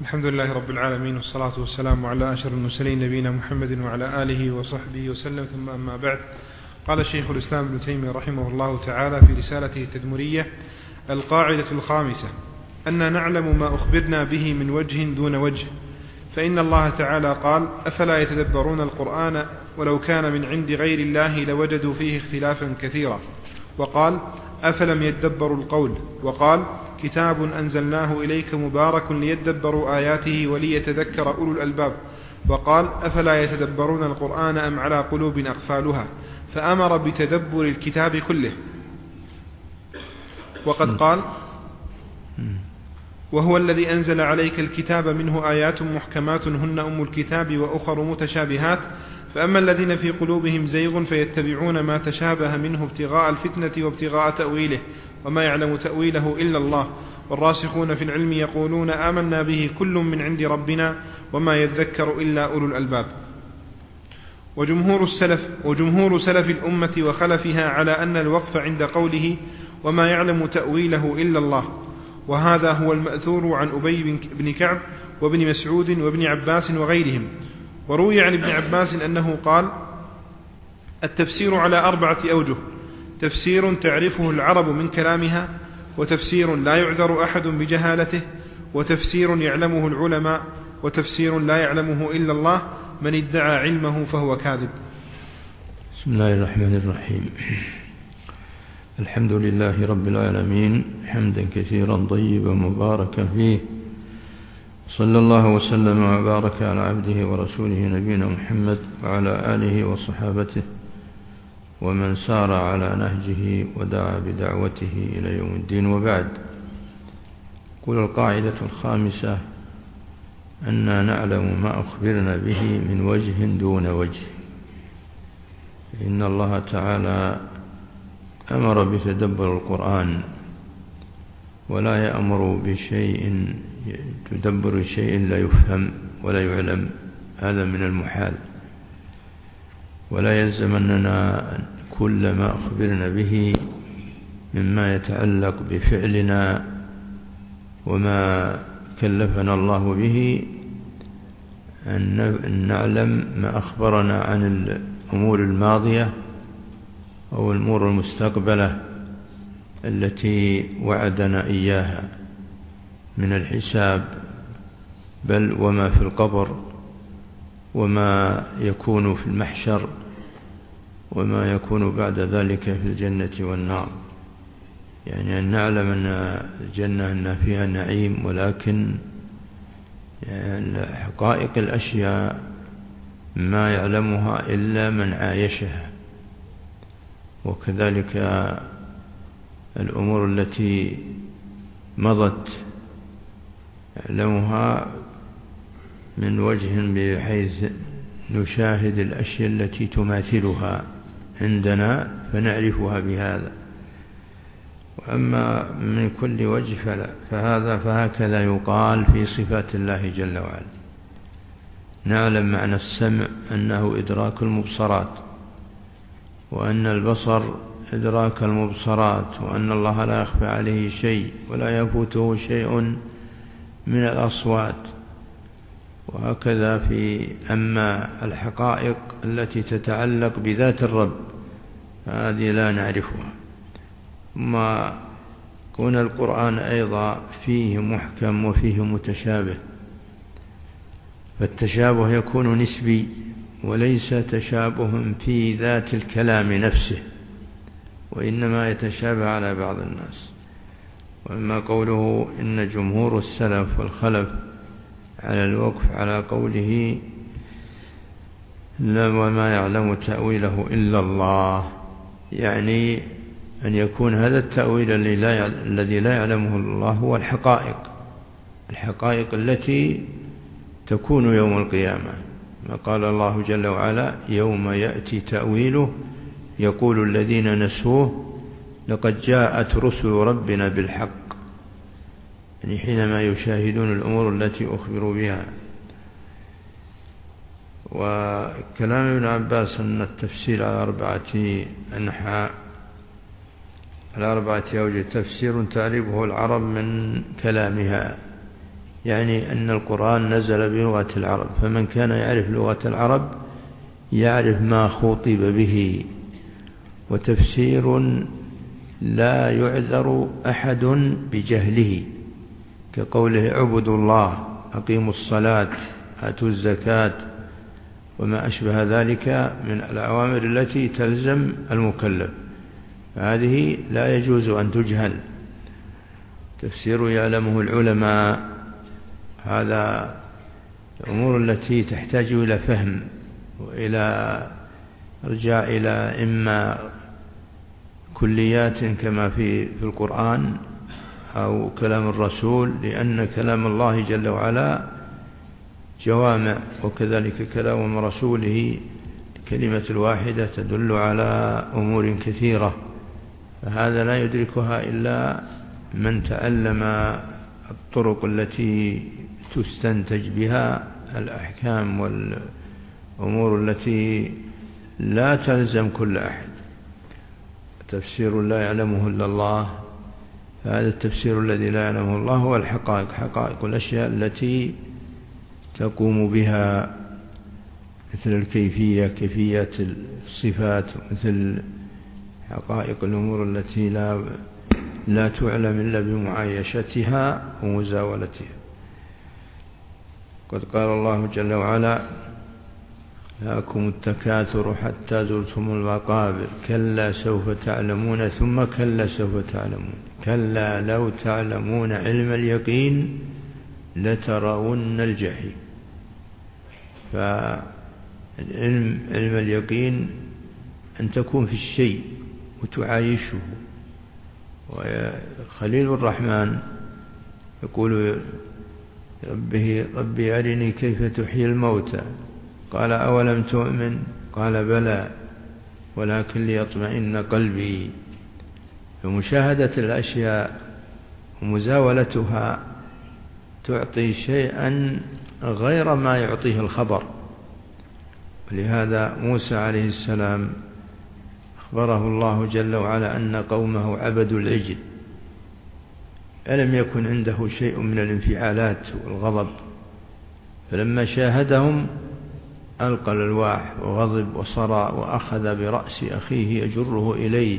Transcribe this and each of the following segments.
الحمد لله رب العالمين، والصلاة والسلام على أشرف المرسلين نبينا محمد وعلى آله وصحبه وسلم، ثم أما بعد. قال شيخ الإسلام ابن تيمية رحمه الله تعالى في رسالته التدمرية: القاعدة الخامسة أن نعلم ما أخبرنا به من وجه دون وجه، فإن الله تعالى قال: أفلا يتدبرون القرآن ولو كان من عند غير الله لوجدوا فيه اختلافا كثيرا، وقال: أفلم يدبروا القول، وقال: كتاب أنزلناه إليك مبارك ليدبروا آياته وليتذكر أولو الألباب، وقال: أفلا يتدبرون القرآن أم على قلوب أقفالها، فأمر بتدبر الكتاب كله. وقد قال: وهو الذي أنزل عليك الكتاب منه آيات محكمات هن أم الكتاب وأخر متشابهات، فأما الذين في قلوبهم زيغ فيتبعون ما تشابه منه ابتغاء الفتنة وابتغاء تأويله، وما يعلم تأويله إلا الله، والراسخون في العلم يقولون آمنا به كل من عند ربنا وما يذكر إلا أولو الألباب. وجمهور سلف الأمة وخلفها على أن الوقف عند قوله وما يعلم تأويله إلا الله، وهذا هو المأثور عن أبي بن كعب وابن مسعود وابن عباس وغيرهم. وروي عن ابن عباس أنه قال: التفسير على 4 أوجه: تفسير تعرفه العرب من كلامها، وتفسير لا يعذر أحد بجهالته، وتفسير يعلمه العلماء، وتفسير لا يعلمه إلا الله، من ادعى علمه فهو كاذب. بسم الله الرحمن الرحيم. الحمد لله رب العالمين، حمدا كثيرا طيبا مباركا فيه، صلى الله وسلم وبارك على عبده ورسوله نبينا محمد وعلى آله وصحابته ومن سار على نهجه ودعا بدعوته إلى يوم الدين، وبعد. قل القاعدة الخامسة أننا نعلم ما أخبرنا به من وجه دون وجه، إن الله تعالى أمر بتدبر القرآن، ولا يأمر بشيء تدبر شيء لا يفهم ولا يعلم، هذا من المحال. ولا يلزم أننا كل ما أخبرنا به مما يتعلق بفعلنا وما كلفنا الله به أن نعلم ما أخبرنا عن الأمور الماضية أو الأمور المستقبلة التي وعدنا إياها من الحساب، بل وما في القبر، وما يكون في المحشر، وما يكون بعد ذلك في الجنة والنار. يعني أن نعلم أن الجنة أن فيها نعيم، ولكن حقائق الأشياء ما يعلمها إلا من عايشها. وكذلك الأمور التي مضت يعلمها من وجه بحيث نشاهد الأشياء التي تماثلها عندنا فنعرفها بهذا. وأما من كل وجه فهكذا يقال في صفات الله جل وعلا. نعلم معنى السمع أنه إدراك المبصرات، وأن البصر إدراك المبصرات، وأن الله لا يخفى عليه شيء ولا يفوته شيء من الأصوات. وهكذا أما الحقائق التي تتعلق بذات الرب هذه لا نعرفها. ما كون القرآن أيضا فيه محكم وفيه متشابه، فالتشابه يكون نسبي وليس تشابه في ذات الكلام نفسه، وإنما يتشابه على بعض الناس. وأما قوله إن جمهور السلف والخلف على الوقف على قوله وما يعلم تأويله إلا الله، يعني أن يكون هذا التأويل الذي لا يعلمه الله هو الحقائق التي تكون يوم القيامة. ما قال الله جل وعلا: يوم يأتي تأويله يقول الذين نسوه لقد جاءت رسل ربنا بالحق، يعني حينما يشاهدون الأمور التي أخبروا بها. وكلام ابن عباس أن التفسير على 4 أنحاء، على 4 أوجه: تفسير تعرفه العرب من كلامها، يعني أن القرآن نزل بلغة العرب، فمن كان يعرف لغة العرب يعرف ما خُطب به. وتفسير لا يعذر أحد بجهله، كقوله اعبدوا الله، أقيموا الصلاة، آتوا الزكاة، وما أشبه ذلك من الأوامر التي تلزم المكلف، فهذه لا يجوز أن تجهل. تفسير يعلمه العلماء، هذا الأمور التي تحتاج إلى فهم وإلى رجاء إلى إما كليات كما في القرآن أو كلام الرسول، لأن كلام الله جل وعلا جوامع، وكذلك كلام رسوله الكلمة الواحدة تدل على أمور كثيرة، فهذا لا يدركها إلا من تعلم الطرق التي تستنتج بها الأحكام والأمور التي لا تلزم كل أحد. تفسير لا يعلمه إلا الله، هذا التفسير الذي لا يعلمه الله هو الحقائق، حقائق الأشياء التي تقوم بها، مثل الكيفية، كيفية الصفات، مثل حقائق الأمور التي لا تعلم إلا بمعايشتها ومزاولتها. قد قال الله جل وعلا لكم التكاثر حتى زرتم المقابر كلا سوف تعلمون ثم كلا سوف تعلمون كلا لو تعلمون علم اليقين لترون الجحيم. فعلم اليقين أن تكون في الشيء وتعايشه. وخليل الرحمن يقول ربي أرني كيف تحيي الموتى، قال أولم تؤمن؟ قال بلى ولكن ليطمئن قلبي. فمشاهدة الأشياء ومزاولتها تعطي شيئا غير ما يعطيه الخبر. ولهذا موسى عليه السلام أخبره الله جل وعلا أن قومه عبدوا العجل، ألم يكن عنده شيء من الانفعالات والغضب، فلما شاهدهم ألقى الألواح وغضب وصرع وأخذ برأس أخيه يجره إليه،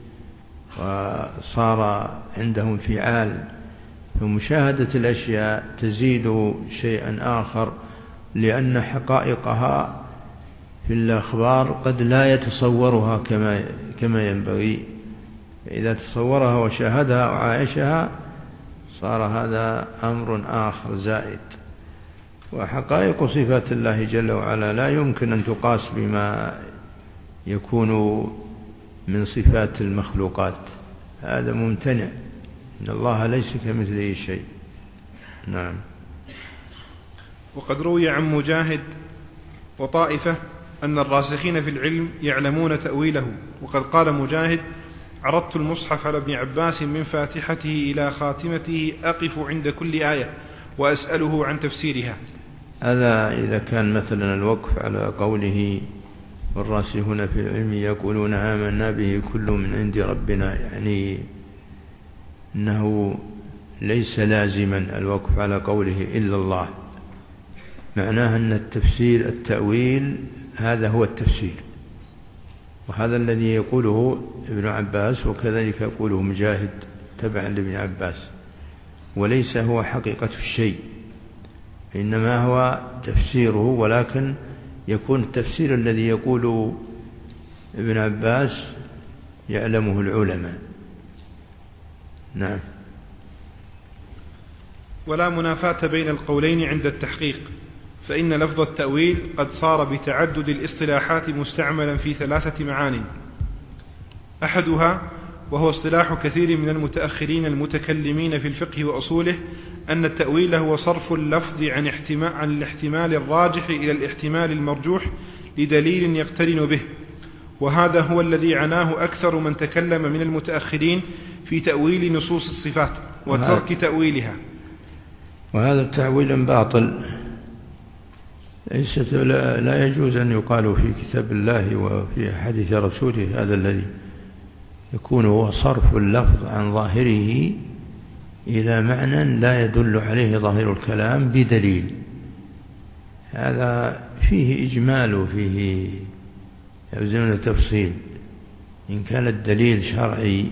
وصار عندهم انفعال. فمشاهدة الأشياء تزيد شيئا آخر، لأن حقائقها في الأخبار قد لا يتصورها كما ينبغي، فإذا تصورها وشاهدها وعايشها صار هذا أمر آخر زائد. وحقائق صفات الله جل وعلا لا يمكن أن تقاس بما يكون من صفات المخلوقات، هذا ممتنع، إن الله ليس كمثله شيء. نعم. وقد روي عن مجاهد وطائفة أن الراسخين في العلم يعلمون تأويله. وقد قال مجاهد عرضت المصحف على ابن عباس من فاتحته إلى خاتمته أقف عند كل آية وأسأله عن تفسيرها. هذا إذا كان مثلا الوقف على قوله والراسخون في العلم يقولون آمنا به كل من عند ربنا، يعني أنه ليس لازما الوقف على قوله إلا الله، معناه أن التفسير التأويل هذا هو التفسير، وهذا الذي يقوله ابن عباس وكذلك يقوله مجاهد تبعا لابن عباس، وليس هو حقيقة الشيء، إنما هو تفسيره، ولكن يكون التفسير الذي يقول ابن عباس يعلمه العلماء. نعم. ولا منافاة بين القولين عند التحقيق، فإن لفظ التأويل قد صار بتعدد الاصطلاحات مستعملا في 3 معان. أحدها وهو اصطلاح كثير من المتأخرين المتكلمين في الفقه وأصوله أن التأويل هو صرف اللفظ عن الاحتمال الراجح إلى الاحتمال المرجوح لدليل يقترن به، وهذا هو الذي عناه أكثر من تكلم من المتأخرين في تأويل نصوص الصفات وترك تأويلها. وهذا التأويل باطل، لا يجوز أن يقال في كتاب الله وفي حديث رسوله، هذا الذي يكون هو صرف اللفظ عن ظاهره إلى معنى لا يدل عليه ظاهر الكلام بدليل. هذا فيه إجمال وفيه يلزمنا تفصيل. إن كان الدليل شرعي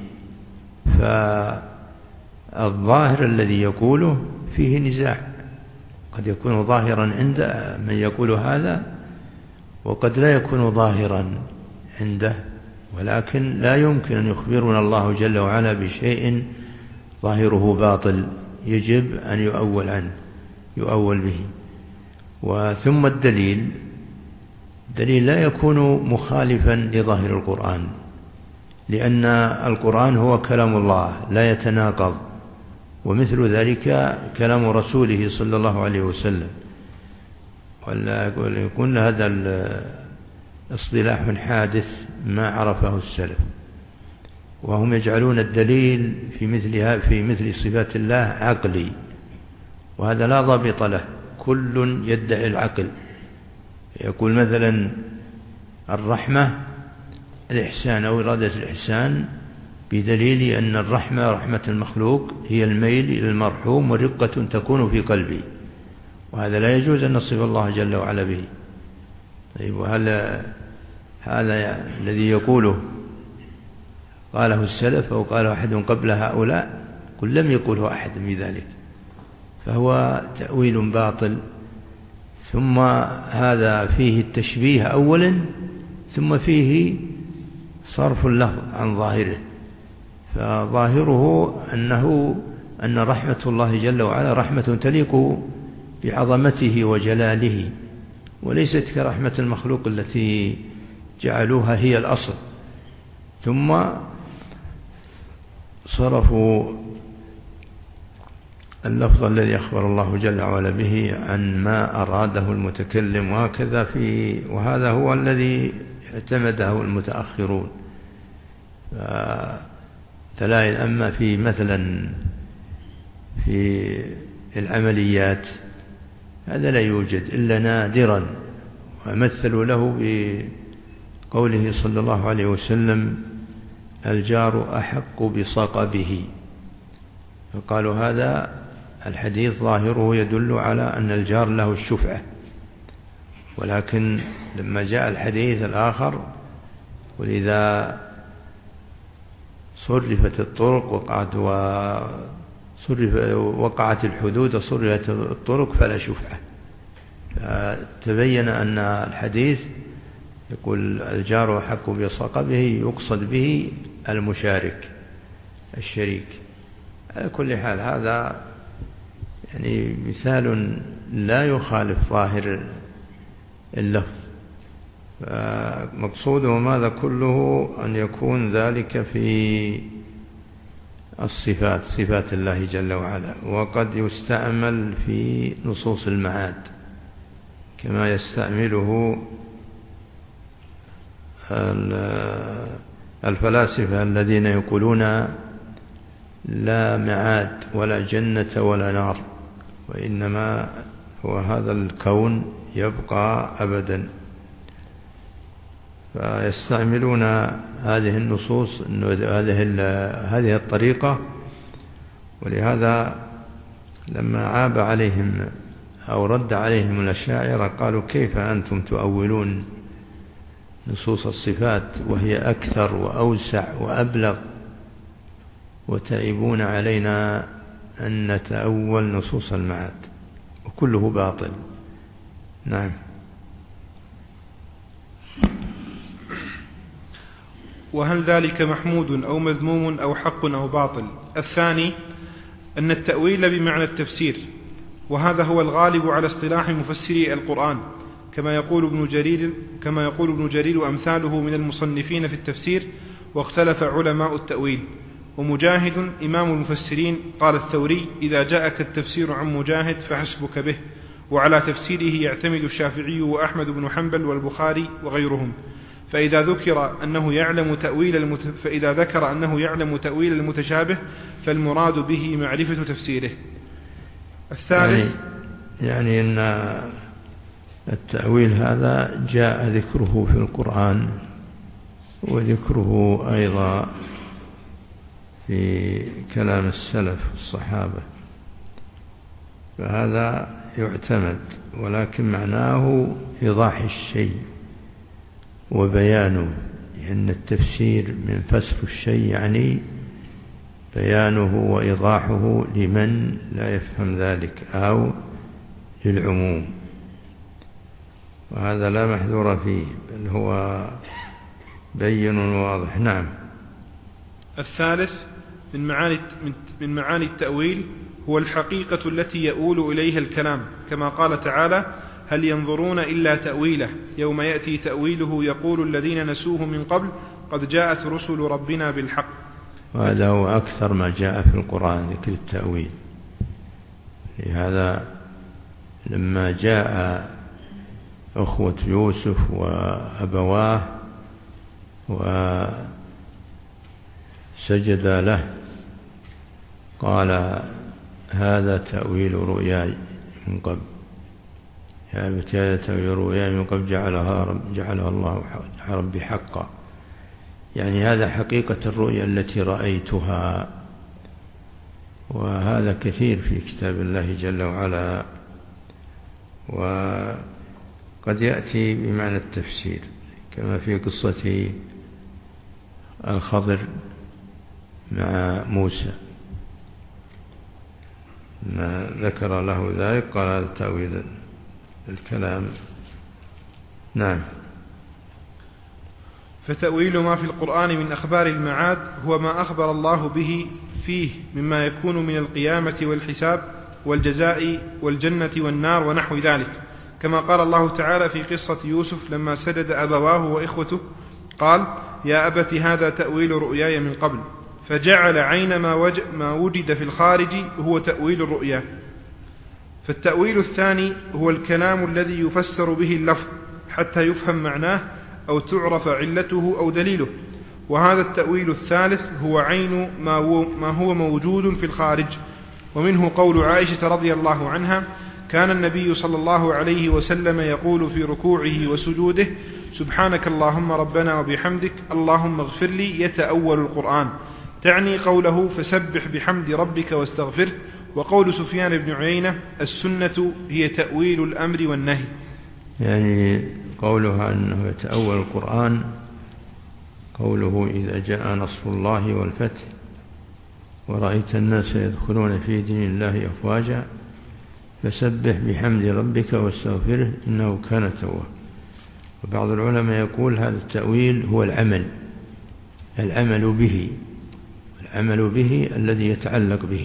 فالظاهر الذي يقوله فيه نزاع، قد يكون ظاهرا عند من يقول هذا وقد لا يكون ظاهرا عنده، ولكن لا يمكن أن يخبرنا الله جل وعلا بشيء ظاهره باطل يجب أن يؤول به. وثم الدليل لا يكون مخالفا لظاهر القرآن، لأن القرآن هو كلام الله لا يتناقض، ومثل ذلك كلام رسوله صلى الله عليه وسلم. ولا يكون هذا الاصطلاح حادث ما عرفه السلف، وهم يجعلون الدليل في مثل صفات الله عقلي، وهذا لا ضابط له. كل يدعي العقل، يقول مثلا الرحمة الإحسان أو إرادة الإحسان بدليل أن الرحمة رحمة المخلوق هي الميل إلى المرحوم ورقة تكون في قلبي، وهذا لا يجوز أن نصف الله جل وعلا به. طيب، وهل هذا الذي يقوله قاله السلف أو قاله أحد قبل هؤلاء؟ قل لم يقوله أحد بذلك، فهو تأويل باطل. ثم هذا فيه التشبيه أولا، ثم فيه صرف اللفظ عن ظاهره، فظاهره أن رحمة الله جل وعلا رحمة تليق بعظمته وجلاله، وليست كرحمة المخلوق التي جعلوها هي الأصل. ثم صرفوا اللفظ الذي أخبر الله جل وعلا به عن ما أراده المتكلم، وهذا هو الذي اعتمده المتأخرون. تلاقي أما في مثلا في العمليات هذا لا يوجد إلا نادرا، ومثلوا له بقوله صلى الله عليه وسلم الجار أحق بصقبه، فقالوا هذا الحديث ظاهره يدل على أن الجار له الشفعة، ولكن لما جاء الحديث الآخر ولذا صرفت الطرق وقعت الحدود وصرفت الطرق فلا شفعة، تبين أن الحديث يقول الجار أحق بصقبه يقصد به المشارك الشريك. على كل حال هذا يعني مثال لا يخالف ظاهر اللفظ، مقصوده ماذا كله أن يكون ذلك في صفات الله جل وعلا، وقد يستعمل في نصوص المعاد كما يستعمله الفلاسفة الذين يقولون لا معاد ولا جنة ولا نار، وإنما هو هذا الكون يبقى أبدا. فيستعملون هذه النصوص هذه الطريقة، ولهذا لما عاب عليهم أو رد عليهم الأشاعرة قالوا كيف أنتم تؤولون نصوص الصفات وهي أكثر وأوسع وأبلغ، وتعيبون علينا أن نتأول نصوص المعاد، وكله باطل. نعم. وهل ذلك محمود أو مذموم أو حق أو باطل؟ الثاني أن التأويل بمعنى التفسير، وهذا هو الغالب على اصطلاح مفسري القرآن، كما يقول ابن جرير وأمثاله من المصنفين في التفسير، واختلف علماء التأويل. ومجاهد إمام المفسرين قال الثوري إذا جاءك التفسير عن مجاهد فحسبك به، وعلى تفسيره يعتمد الشافعي وأحمد بن حنبل والبخاري وغيرهم. فإذا ذكر أنه يعلم تأويل المتشابه فالمراد به معرفة تفسيره. الثالث يعني أن التأويل هذا جاء ذكره في القرآن، وذكره أيضا في كلام السلف الصحابة، فهذا يعتمد، ولكن معناه إيضاح الشيء وبيانه، لأن التفسير من فسر الشيء يعني بيانه وإيضاحه لمن لا يفهم ذلك أو للعموم، وهذا لا محذور فيه، بل هو بين واضح. نعم. الثالث من معاني التأويل هو الحقيقة التي يؤول إليها الكلام، كما قال تعالى: هل ينظرون إلا تأويله يوم يأتي تأويله يقول الذين نسوه من قبل قد جاءت رسل ربنا بالحق. وهذا هو أكثر ما جاء في القرآن ذكر التأويل، لهذا لما جاء أخوة يوسف وأبواه وسجد له قال: هذا تأويل رؤياي من قبل، يا أبت هذا تأويل رؤياي من قبل جعلها الله ربي حقا، يعني هذا حقيقة الرؤيا التي رأيتها. وهذا كثير في كتاب الله جل وعلا، وقد يأتي بمعنى التفسير، كما في قصة الخضر مع موسى، ما ذكر له ذلك قال: هذا تأويل الكلام. نعم. فتأويل ما في القرآن من أخبار المعاد هو ما أخبر الله به فيه مما يكون من القيامة والحساب والجزاء والجنة والنار ونحو ذلك، كما قال الله تعالى في قصة يوسف لما سجد أبواه وإخوته قال: يا أبت هذا تأويل رؤياي من قبل، فجعل عين ما وجد في الخارج هو تأويل الرؤيا. فالتأويل الثاني هو الكلام الذي يفسر به اللفظ حتى يفهم معناه أو تعرف علته أو دليله، وهذا التأويل الثالث هو عين ما هو موجود في الخارج. ومنه قول عائشة رضي الله عنها: كان النبي صلى الله عليه وسلم يقول في ركوعه وسجوده: سبحانك اللهم ربنا وبحمدك اللهم اغفر لي، يتأول القرآن، تعني قوله فسبح بحمد ربك واستغفره. وقول سفيان بن عيينة: السنة هي تأويل الأمر والنهي، يعني قولها أنه يتأول القرآن قوله: إذا جاء نصر الله والفتح ورأيت الناس يدخلون في دين الله أفواجا فسبح بحمد ربك واستغفره إنه كان توابا. وبعض العلماء يقول هذا التأويل هو العمل به الذي يتعلق به،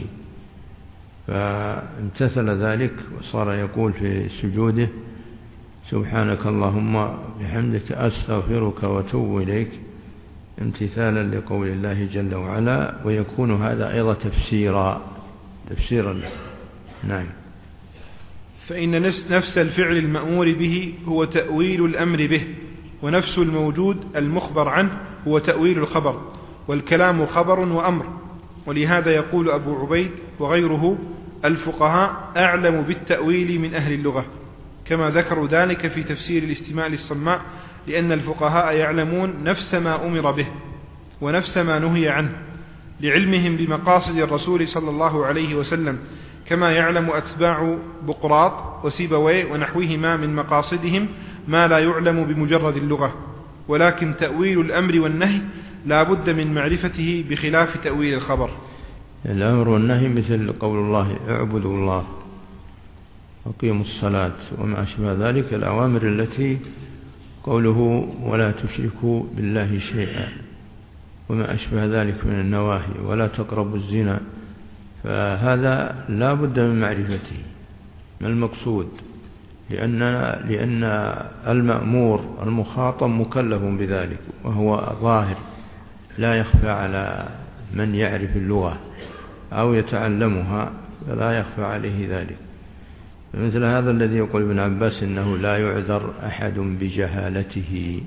فامتثل ذلك وصار يقول في سجوده: سبحانك اللهم بحمدك أستغفرك وأتوب إليك، امتثالا لقول الله جل وعلا، ويكون هذا أيضا تفسيرا له. نعم. فإن نفس الفعل المأمور به هو تأويل الأمر به، ونفس الموجود المخبر عنه هو تأويل الخبر، والكلام خبر وأمر. ولهذا يقول أبو عبيد وغيره: الفقهاء أعلم بالتأويل من أهل اللغة، كما ذكروا ذلك في تفسير الاستماع للصماء، لأن الفقهاء يعلمون نفس ما أمر به ونفس ما نهي عنه، لعلمهم بمقاصد الرسول صلى الله عليه وسلم، كما يعلم أتباع بقراط وسيبويه ونحوهما من مقاصدهم ما لا يعلم بمجرد اللغة. ولكن تأويل الأمر والنهي لا بد من معرفته بخلاف تأويل الخبر. الأمر والنهي مثل قول الله: اعبدوا الله وقيموا الصلاة وما أشبه ذلك، الأوامر التي قوله ولا تشركوا بالله شيئا، وما أشبه ذلك من النواهي، ولا تقربوا الزنا، فهذا لا بد من معرفته ما المقصود، لأن المأمور المخاطب مكلف بذلك، وهو ظاهر لا يخفى على من يعرف اللغة أو يتعلمها، فلا يخفى عليه ذلك. مثل هذا الذي يقول ابن عباس إنه لا يعذر أحد بجهالته،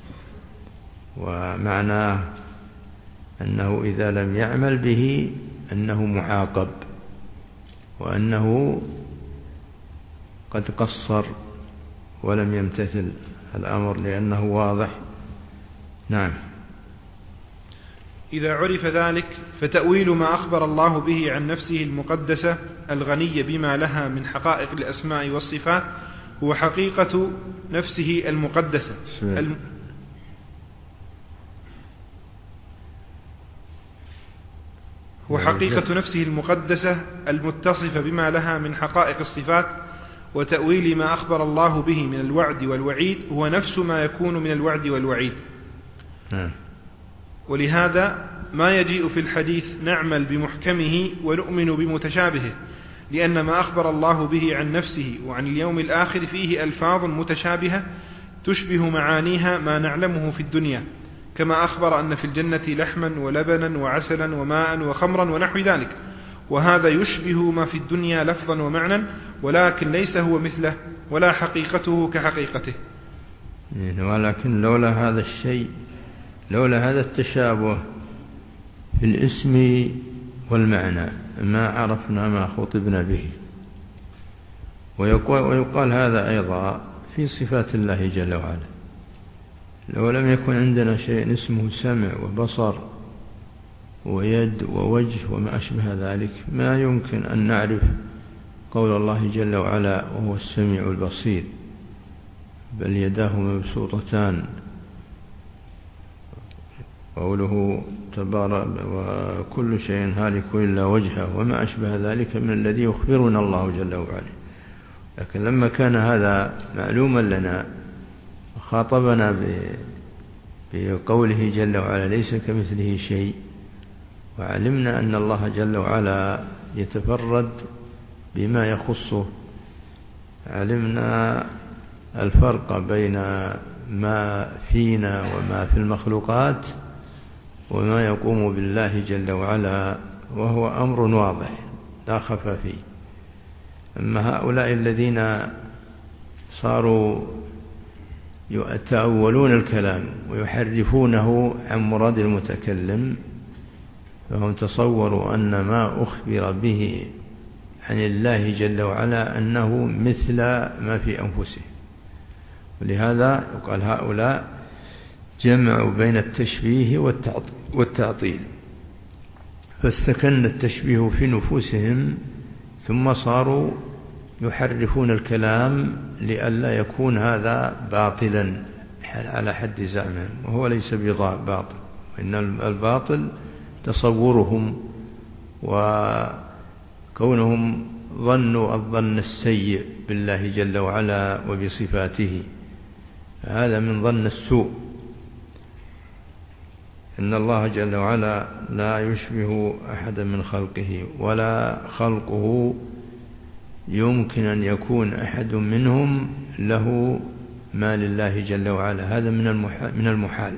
ومعناه أنه إذا لم يعمل به أنه معاقب، وأنه قد قصر ولم يمتثل الأمر لأنه واضح. نعم. إذا عرف ذلك فتأويل ما أخبر الله به عن نفسه المقدسة الغنية بما لها من حقائق الأسماء والصفات هو حقيقة نفسه المقدسة نفسه المقدسة المتصفة بما لها من حقائق الصفات، وتأويل ما أخبر الله به من الوعد والوعيد هو نفس ما يكون من الوعد والوعيد. ولهذا ما يجيء في الحديث نعمل بمحكمه ونؤمن بمتشابهه، لأن ما أخبر الله به عن نفسه وعن اليوم الآخر فيه ألفاظ متشابهة تشبه معانيها ما نعلمه في الدنيا، كما أخبر أن في الجنة لحما ولبنا وعسلا وماء وخمرا ونحو ذلك، وهذا يشبه ما في الدنيا لفظا ومعنى، ولكن ليس هو مثله ولا حقيقته كحقيقته. ولكن لولا هذا الشيء، لولا هذا التشابه في الاسم والمعنى ما عرفنا ما خطبنا به. ويقال هذا أيضا في صفات الله جل وعلا. لو لم يكن عندنا شيء اسمه سمع وبصر ويد ووجه وما أشبه ذلك ما يمكن أن نعرف قول الله جل وعلا وهو السميع البصير، بل يداه مبسوطتان، قوله تبارك وكل شيء هالك إلا وجهه وما أشبه ذلك من الذي يخبرنا الله جل وعلا. لكن لما كان هذا معلوما لنا خاطبنا بقوله جل وعلا ليس كمثله شيء، وعلمنا أن الله جل وعلا يتفرد بما يخصه، علمنا الفرق بين ما فينا وما في المخلوقات وما يقوم بالله جل وعلا، وهو أمر واضح لا خفى فيه. أما هؤلاء الذين صاروا يتأولون الكلام ويحرفونه عن مراد المتكلم، فهم تصوروا أن ما أخبر به عن الله جل وعلا أنه مثل ما في أنفسهم. ولهذا يقال هؤلاء جمعوا بين التشبيه والتعطيل، فاستكن التشبيه في نفوسهم ثم صاروا يحرفون الكلام لئلا يكون هذا باطلا على حد زعمهم، وهو ليس باطل، وإن الباطل تصورهم وكونهم ظنوا الظن السيء بالله جل وعلا وبصفاته، هذا من ظن السوء. إن الله جل وعلا لا يشبه أحدا من خلقه، ولا خلقه يمكن أن يكون أحد منهم له ما لله جل وعلا، هذا من المحال.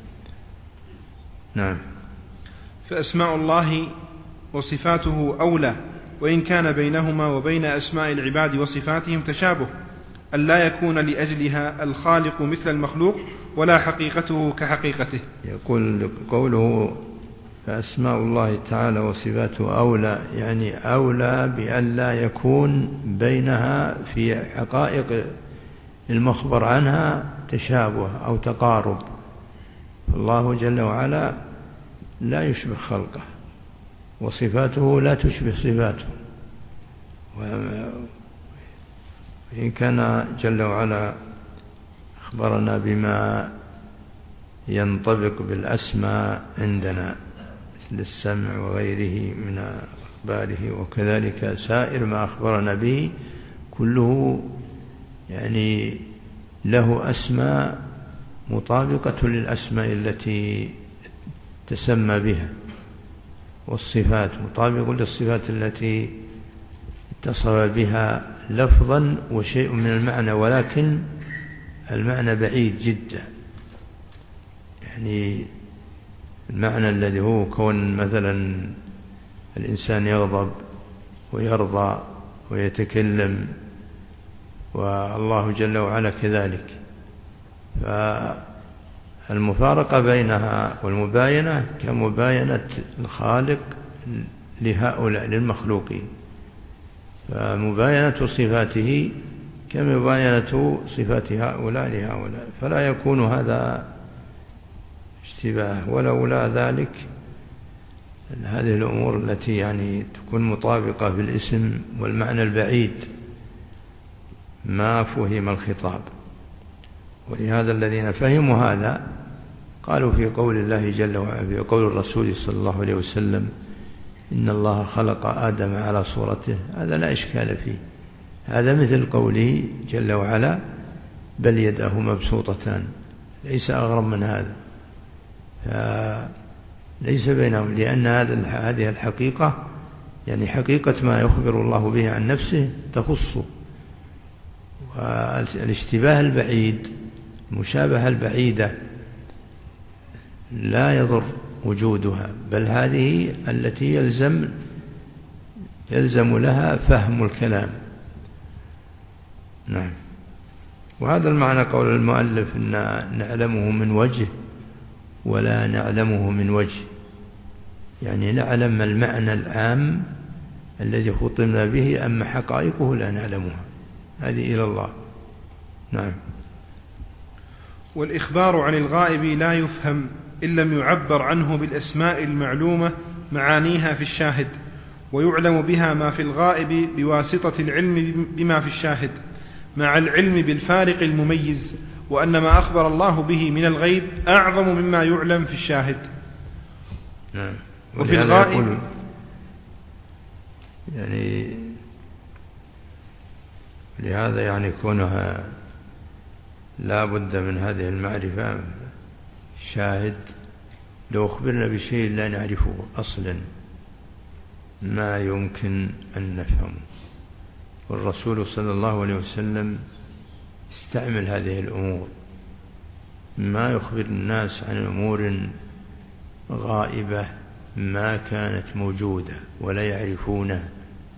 نعم. فأسماء الله وصفاته أولى، وإن كان بينهما وبين أسماء العباد وصفاتهم تشابه، أن لا يكون لأجلها الخالق مثل المخلوق ولا حقيقته كحقيقته. يقول قوله فأسماء الله تعالى وصفاته أولى، يعني أولى بأن لا يكون بينها في حقائق المخبر عنها تشابه أو تقارب. الله جل وعلا لا يشبه خلقه، وصفاته لا تشبه صفاته، وإن كان جل وعلا أخبرنا بما ينطبق بالأسماء عندنا مثل السمع وغيره من أخباره، وكذلك سائر ما أخبرنا به كله يعني له أسماء مطابقة للأسماء التي تسمى بها، والصفات مطابق للصفات التي اتصف بها لفظا وشيء من المعنى، ولكن المعنى بعيد جدا. يعني المعنى الذي هو كون مثلا الإنسان يغضب ويرضى ويتكلم، والله جل وعلا كذلك، فالمفارقة بينها والمباينة كمباينة الخالق لهؤلاء للمخلوقين، فمباينة صفاته كمباينة صفات هؤلاء لهؤلاء، فلا يكون هذا اشتباه. ولولا ذلك هذه الأمور التي يعني تكون مطابقة في الاسم والمعنى البعيد ما فهم الخطاب. ولهذا الذين فهموا هذا قالوا في قول الله جل وعلا، في قول الرسول صلى الله عليه وسلم: إن الله خلق آدم على صورته، هذا لا إشكال فيه. هذا مثل قوله جل وعلا: بل يداه مبسوطتان، ليس أغرب من هذا. ليس بينهم، لأن هذه الحقيقة يعني حقيقة ما يخبر الله به عن نفسه تخصه. والاشتباه البعيد، المشابهة البعيدة لا يضر وجودها، بل هذه التي يلزم لها فهم الكلام. نعم. وهذا المعنى قول المؤلف إن نعلمه من وجه ولا نعلمه من وجه، يعني نعلم المعنى العام الذي خطبنا به، أما حقائقه لا نعلمها، هذه إلى الله. نعم. والإخبار عن الغائب لا يفهم إن لم يعبر عنه بالأسماء المعلومة معانيها في الشاهد، ويعلم بها ما في الغائب بواسطة العلم بما في الشاهد، مع العلم بالفارق المميز، وأن ما أخبر الله به من الغيب أعظم مما يعلم في الشاهد. نعم. وفي الغائب يعني لهذا يعني كونها لا بد من هذه المعرفة. شاهد لو أخبرنا بشيء لا نعرفه أصلا ما يمكن أن نفهمه، والرسول صلى الله عليه وسلم استعمل هذه الأمور، ما يخبر الناس عن أمور غائبة ما كانت موجودة ولا يعرفونها.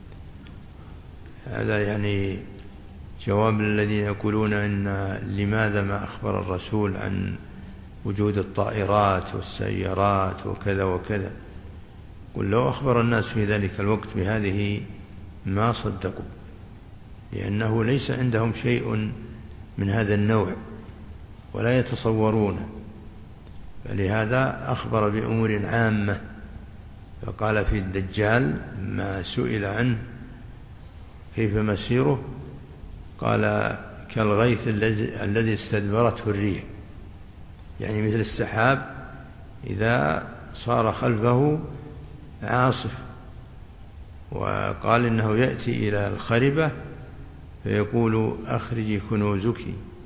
هذا يعني جواب الذين يقولون إن لماذا ما أخبر الرسول عن وجود الطائرات والسيارات وكذا وكذا. قل لو أخبر الناس في ذلك الوقت بهذه ما صدقوا، لأنه ليس عندهم شيء من هذا النوع ولا يتصورونه. فلهذا أخبر بأمور عامة، فقال في الدجال ما سئل عنه كيف مسيره قال كالغيث الذي استدبرته الريح، يعني مثل السحاب إذا صار خلفه عاصف. وقال إنه يأتي إلى الخربة فيقول أخرجي كنوزك،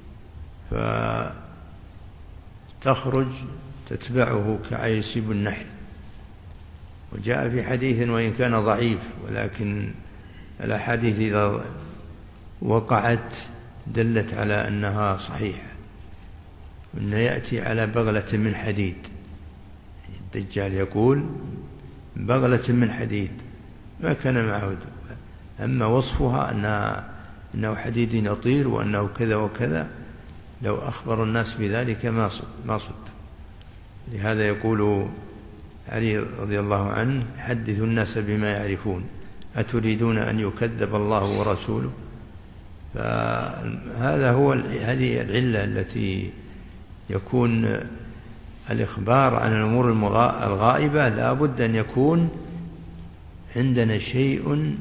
فتخرج تتبعه كعيسب النحل. وجاء في حديث وإن كان ضعيف، ولكن الأحاديث إذا وقعت دلت على أنها صحيحة، وأنه يأتي على بغلة من حديد. الدجال يقول بغلة من حديد ما كان معه، أما وصفها أنه حديد يطير وأنه كذا وكذا، لو أخبر الناس بذلك ما صد. لهذا يقول علي رضي الله عنه حدثوا الناس بما يعرفون أتريدون أن يكذب الله ورسوله. هذه العلة التي يكون الإخبار عن الأمور الغائبة لا بد أن يكون عندنا شيء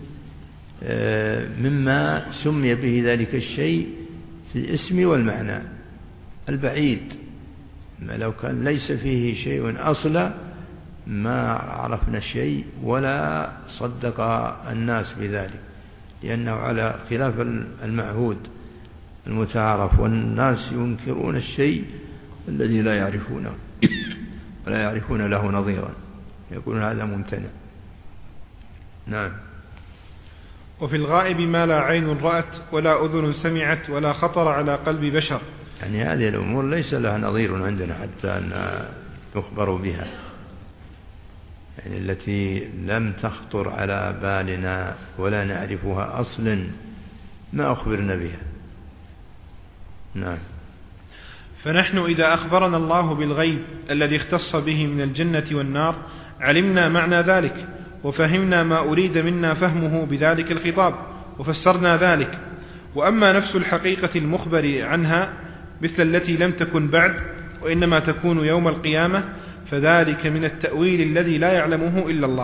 مما سمي به ذلك الشيء في الاسم والمعنى البعيد. لو كان ليس فيه شيء أصلا ما عرفنا شيء ولا صدق الناس بذلك، لأنه على خلاف المعهود المتعارف، والناس ينكرون الشيء الذي لا يعرفونه ولا يعرفون له نظيرا، يقولون هذا ممتنع. نعم. وفي الغائب ما لا عين رأت ولا أذن سمعت ولا خطر على قلب بشر، يعني هذه الأمور ليس لها نظير عندنا حتى أن نخبر بها، يعني التي لم تخطر على بالنا ولا نعرفها أصلا ما أخبرنا بها. نعم. فنحن إذا أخبرنا الله بالغيب الذي اختص به من الجنة والنار علمنا معنى ذلك، وفهمنا ما أريد منا فهمه بذلك الخطاب، وفسرنا ذلك. وأما نفس الحقيقة المخبر عنها مثل التي لم تكن بعد وإنما تكون يوم القيامة، فذلك من التأويل الذي لا يعلمه إلا الله.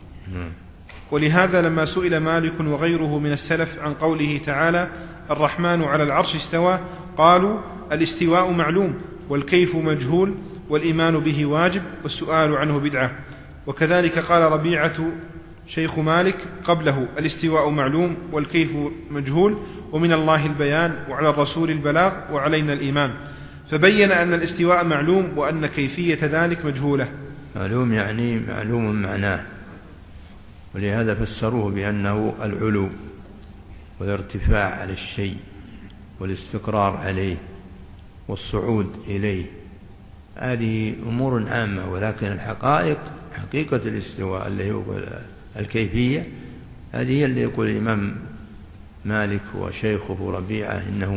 ولهذا لما سئل مالك وغيره من السلف عن قوله تعالى الرحمن على العرش استوى قالوا الاستواء معلوم والكيف مجهول والإيمان به واجب والسؤال عنه بدعة. وكذلك قال ربيعة شيخ مالك قبله الاستواء معلوم والكيف مجهول ومن الله البيان وعلى الرسول البلاغ وعلينا الإيمان. فبين أن الاستواء معلوم وأن كيفية ذلك مجهولة. معلوم يعني معلوم معناه، ولهذا فسروه بأنه العلو والارتفاع على الشيء والاستقرار عليه والصعود إليه. هذه أمور عامة، ولكن الحقائق حقيقة الاستواء اللي هو الكيفية هذه هي اللي يقول الإمام مالك وشيخه ربيعة إنه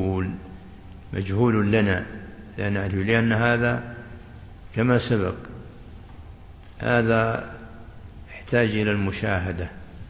مجهول لنا لا نعرف، لأن هذا كما سبق هذا يحتاج إلى المشاهدة،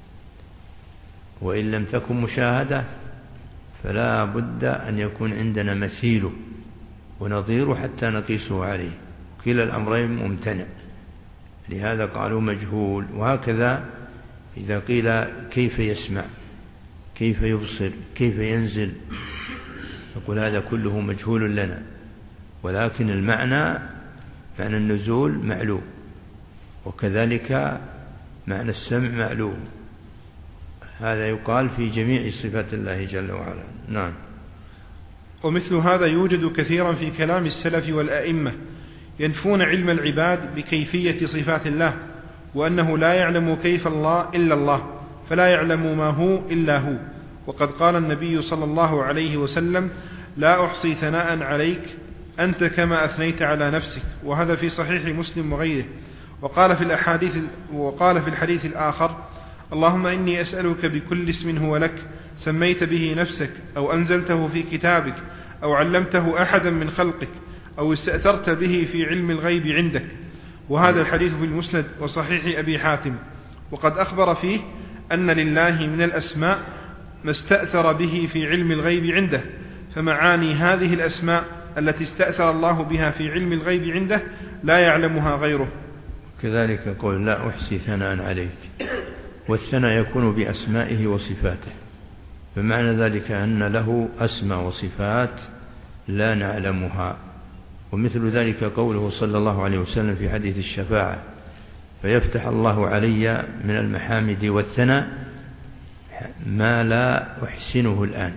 وإن لم تكن مشاهدة فلا بد أن يكون عندنا مثيله ونظيره حتى نقيسه عليه، كلا الأمرين ممتنع، لهذا قالوا مجهول. وهكذا إذا قيل كيف يسمع كيف يبصر كيف ينزل نقول هذا كله مجهول لنا، ولكن المعنى معنى النزول معلوم، وكذلك معنى السمع معلوم. هذا يقال في جميع صفات الله جل وعلا. نعم. ومثل هذا يوجد كثيرا في كلام السلف والأئمة ينفون علم العباد بكيفية صفات الله، وأنه لا يعلم كيف الله إلا الله، فلا يعلم ما هو إلا هو. وقد قال النبي صلى الله عليه وسلم لا أحصي ثناء عليك أنت كما أثنيت على نفسك، وهذا في صحيح مسلم وغيره. وقال في الحديث الآخر اللهم إني أسألك بكل اسم هو لك سميت به نفسك أو أنزلته في كتابك أو علمته أحدا من خلقك أو استأثرت به في علم الغيب عندك. وهذا الحديث في المسند وصحيح أبي حاتم. وقد أخبر فيه أن لله من الأسماء ما استأثر به في علم الغيب عنده، فمعاني هذه الأسماء التي استأثر الله بها في علم الغيب عنده لا يعلمها غيره. كذلك قول لا أحصي ثناء عليك، والثناء يكون بأسمائه وصفاته، فمعنى ذلك أن له أسماء وصفات لا نعلمها. ومثل ذلك قوله صلى الله عليه وسلم في حديث الشفاعة فيفتح الله علي من المحامد والثناء ما لا أحسنه الآن.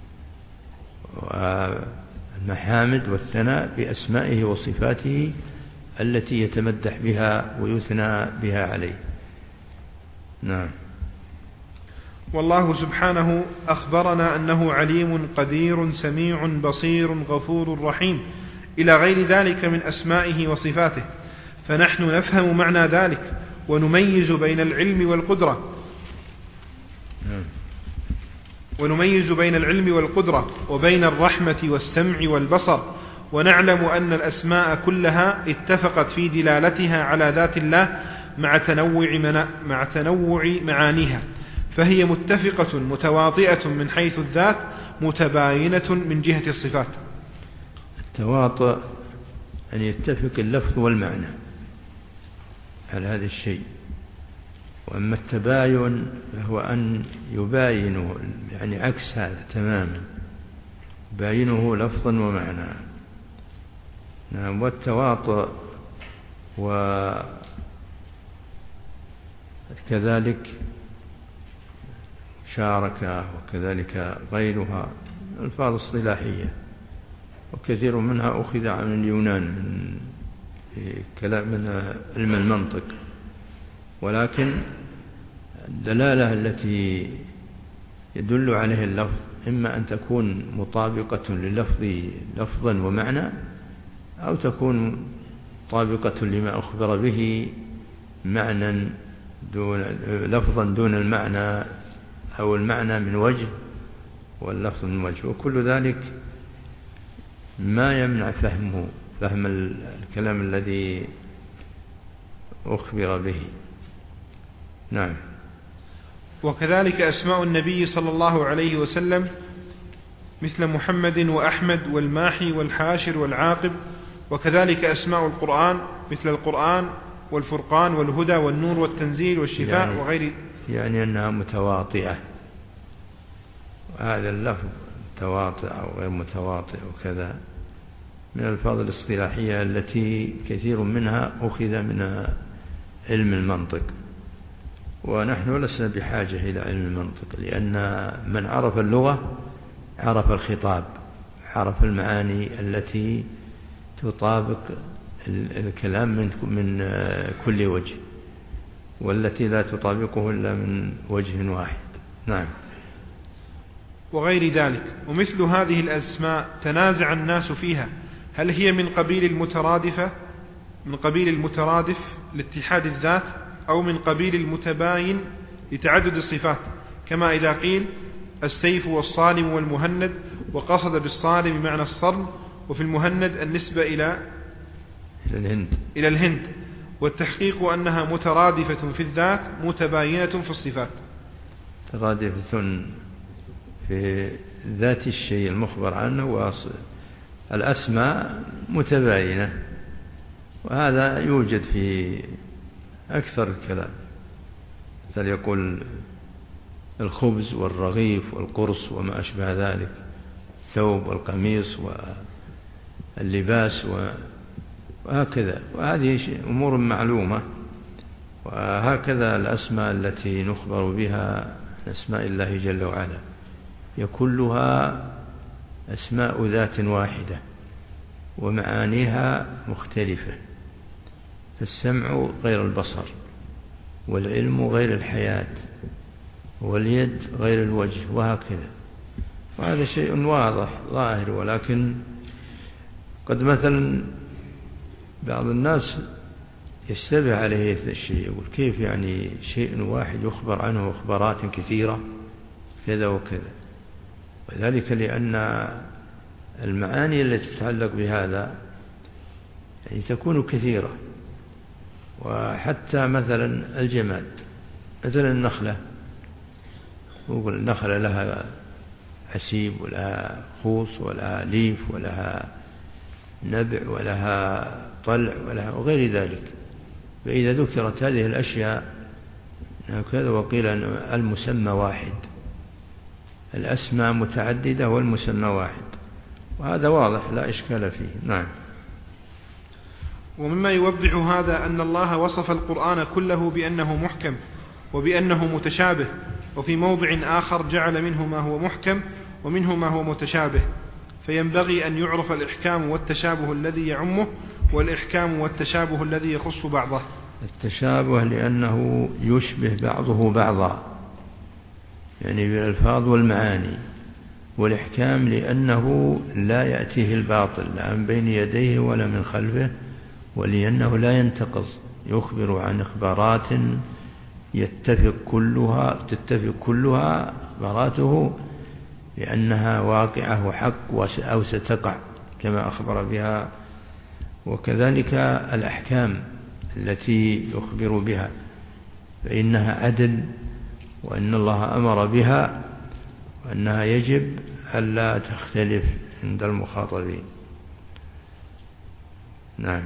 والمحامد والثناء بأسمائه وصفاته التي يتمدح بها ويثنى بها عليه. نعم. والله سبحانه أخبرنا أنه عليم قدير سميع بصير غفور رحيم إلى غير ذلك من أسمائه وصفاته، فنحن نفهم معنى ذلك ونميز بين العلم والقدرة وبين الرحمة والسمع والبصر، ونعلم أن الأسماء كلها اتفقت في دلالتها على ذات الله مع تنوع معانيها، فهي متفقة متواطئة من حيث الذات متباينة من جهة الصفات. التواطؤ أن يتفق اللفظ والمعنى على هذا الشيء، وأما التباين فهو أن يباينه يعني عكس هذا تماما، يباينه لفظا ومعنى. نعم. والتواطؤ وكذلك شاركة وكذلك غيرها الفاظ اصطلاحية، وكثير منها أخذ عن اليونان من علم المنطق، ولكن الدلالة التي يدل عليه اللفظ إما أن تكون مطابقة لللفظ لفظا ومعنى، أو تكون طابقة لما أخبر به معنى لفظا دون المعنى، أو المعنى من وجه واللفظ من وجه، وكل ذلك ما يمنع فهم الكلام الذي أخبر به. نعم. وكذلك أسماء النبي صلى الله عليه وسلم مثل محمد وأحمد والماحي والحاشر والعاقب وكذلك أسماء القرآن مثل القرآن والفرقان والهدى والنور والتنزيل والشفاء وغير، يعني أنها متواطئة، وهذا اللفظ متواطئ أو غير متواطئ وكذا من الألفاظ الاصطلاحية التي كثير منها أخذ من علم المنطق، ونحن لسنا بحاجة إلى علم المنطق، لأن من عرف اللغة عرف الخطاب، عرف المعاني التي تطابق الكلام من كل وجه، والتي لا تطابقه إلا من وجه واحد. نعم. وغير ذلك. ومثل هذه الأسماء تنازع الناس فيها، هل هي من قبيل المترادف لاتحاد الذات، أو من قبيل المتباين لتعدد الصفات، كما إذا قيل السيف والصارم والمهند، وقصد بالصارم معنى الصرم، وفي المهند النسبة إلى الهند، والتحقيق أنها مترادفة في الذات متباينة في الصفات. مترادفة في ذات الشيء المخبر عنه، والأسماء متباينة، وهذا يوجد في أكثر الكلام، مثل يقول الخبز والرغيف والقرص وما أشبه ذلك، الثوب والقميص واللباس وهكذا، وهذه أمور معلومة. وهكذا الأسماء التي نخبر بها أسماء الله جل وعلا هي كلها أسماء ذات واحدة ومعانيها مختلفة، فالسمع غير البصر، والعلم غير الحياة، واليد غير الوجه، وهكذا. وهذا شيء واضح ظاهر، ولكن قد مثلا بعض الناس يشتبه عليه هذا الشيء، يقول كيف يعني شيء واحد يخبر عنه إخبارات كثيرة كذا وكذا، وذلك لأن المعاني التي تتعلق بهذا يعني تكون كثيرة. وحتى مثلا الجماد، مثلا النخلة، يقول النخلة لها حسيب ولها خوص ولها ليف ولها نبع ولها طلع ولها وغير ذلك. فإذا ذكرت هذه الأشياء هكذا، وقيل أن المسمى واحد، الأسماء متعددة والمسمى واحد، وهذا واضح لا إشكال فيه. نعم. ومما يوضح هذا أن الله وصف القرآن كله بأنه محكم وبأنه متشابه، وفي موضع آخر جعل منه ما هو محكم ومنه ما هو متشابه، فينبغي أن يعرف الإحكام والتشابه الذي يعمه، والإحكام والتشابه الذي يخص بعضه. التشابه لأنه يشبه بعضه بعضا، يعني بالألفاظ والمعاني، والإحكام لأنه لا يأتيه الباطل لا من بين يديه ولا من خلفه، ولأنه لا ينتقض، يخبر عن إخبارات تتفق كلها إخباراته لأنها واقعة وحق أو ستقع كما أخبر بها. وكذلك الأحكام التي يخبر بها فإنها عدل، وأن الله أمر بها، وأنها يجب ألا تختلف عند المخاطبين. نعم.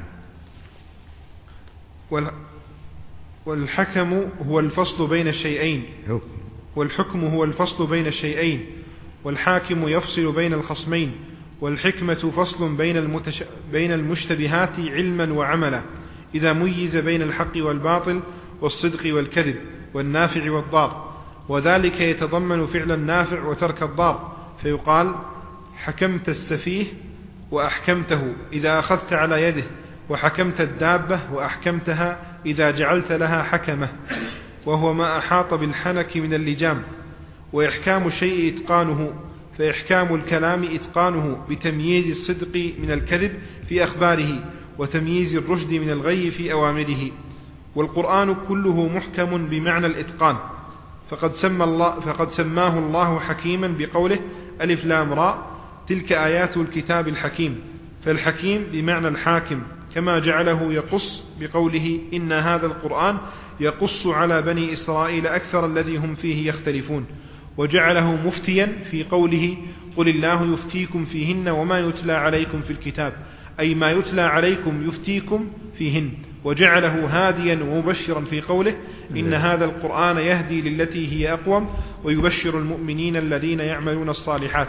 والحكم هو الفصل بين الشيئين، والحكم هو الفصل بين الشيئين، والحاكم يفصل بين الخصمين، والحكمة فصل بين المشتبهات علما وعملا، إذا ميز بين الحق والباطل والصدق والكذب والنافع والضار، وذلك يتضمن فعل النافع وترك الضار، فيقال حكمت السفيه وأحكمته إذا أخذت على يده، وحكمت الدابة وأحكمتها إذا جعلت لها حكمة، وهو ما أحاط بالحنك من اللجام. وإحكام الشيء إتقانه، فإحكام الكلام إتقانه بتمييز الصدق من الكذب في أخباره، وتمييز الرشد من الغي في أوامره. والقرآن كله محكم بمعنى الإتقان، فقد سماه الله حكيما بقوله ألف لام راء تلك آيات الكتاب الحكيم، فالحكيم بمعنى الحاكم، كما جعله يقص بقوله إن هذا القرآن يقص على بني إسرائيل أكثر الذي هم فيه يختلفون، وجعله مفتيا في قوله قل الله يفتيكم فيهن وما يتلى عليكم في الكتاب، أي ما يتلى عليكم يفتيكم فيهن، وجعله هاديا ومبشرا في قوله إن هذا القرآن يهدي للتي هي أقوم ويبشر المؤمنين الذين يعملون الصالحات.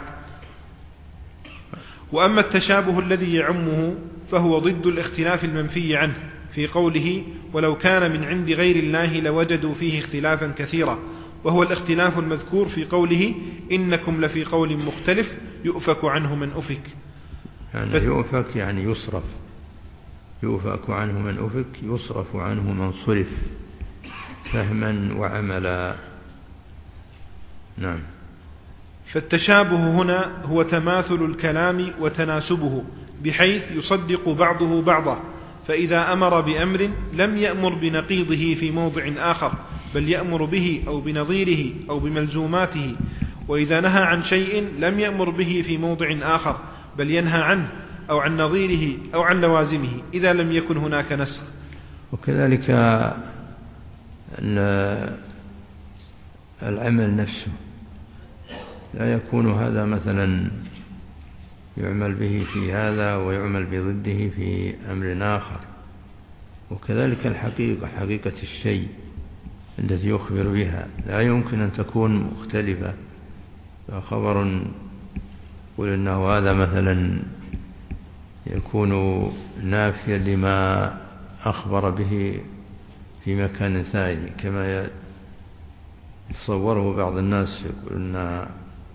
وأما التشابه الذي يعمه فهو ضد الاختلاف المنفي عنه في قوله ولو كان من عند غير الله لوجدوا فيه اختلافا كثيرا، وهو الاختلاف المذكور في قوله إنكم لفي قول مختلف يؤفك عنه من أفك. يعني يؤفك يعني يصرف، يؤفك عنه من أفك يصرف عنه من صرف فهما وعملا. نعم. فالتشابه هنا هو تماثل الكلام وتناسبه بحيث يصدق بعضه بعضا، فإذا أمر بأمر لم يأمر بنقيضه في موضع آخر، بل يأمر به أو بنظيره أو بملزوماته، وإذا نهى عن شيء لم يأمر به في موضع آخر، بل ينهى عنه أو عن نظيره أو عن لوازمه إذا لم يكن هناك نسخ. وكذلك العمل نفسه لا يكون هذا مثلا يعمل به في هذا ويعمل بضده في أمر آخر. وكذلك الحقيقة، حقيقة الشيء الذي يخبر بها لا يمكن أن تكون مختلفة. فخبر يقول إنه هذا مثلا يكون نافيا لما أخبر به في مكان ثاني، كما يتصوره بعض الناس، يقول إن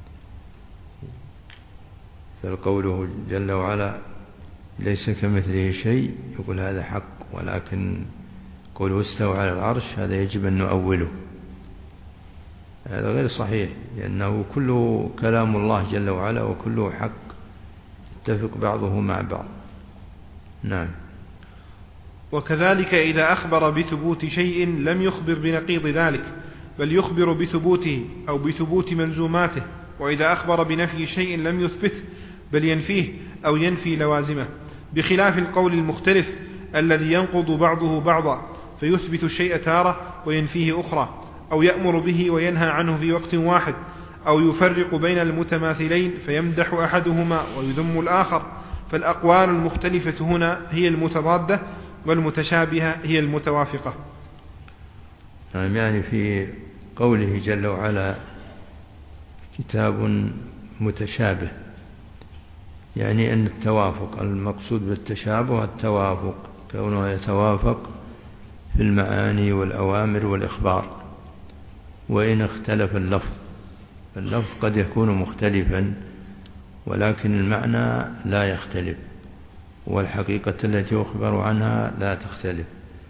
قوله جل وعلا ليس كمثله شيء، يقول هذا حق، ولكن قوله استوى على العرش هذا يجب أن نؤوله. هذا غير صحيح، لأنه كله كلام الله جل وعلا وكله حق يتفق بعضه مع بعض. نعم. وكذلك إذا أخبر بثبوت شيء لم يخبر بنقيض ذلك، بل يخبر بثبوته أو بثبوت ملزوماته، وإذا أخبر بنفي شيء لم يثبته بل ينفيه أو ينفي لوازمه، بخلاف القول المختلف الذي ينقض بعضه بعضا، فيثبت الشيء تارة وينفيه أخرى، أو يأمر به وينهى عنه في وقت واحد، أو يفرق بين المتماثلين فيمدح أحدهما ويذم الآخر. فالأقوال المختلفة هنا هي المتضادة، والمتشابهة هي المتوافقة. يعني في قوله جل وعلا كتاب متشابه، يعني أن التوافق، المقصود بالتشابه التوافق، كونه يتوافق في المعاني والأوامر والإخبار. وإن اختلف اللفظ قد يكون مختلفا ولكن المعنى لا يختلف، والحقيقة التي يخبر عنها لا تختلف.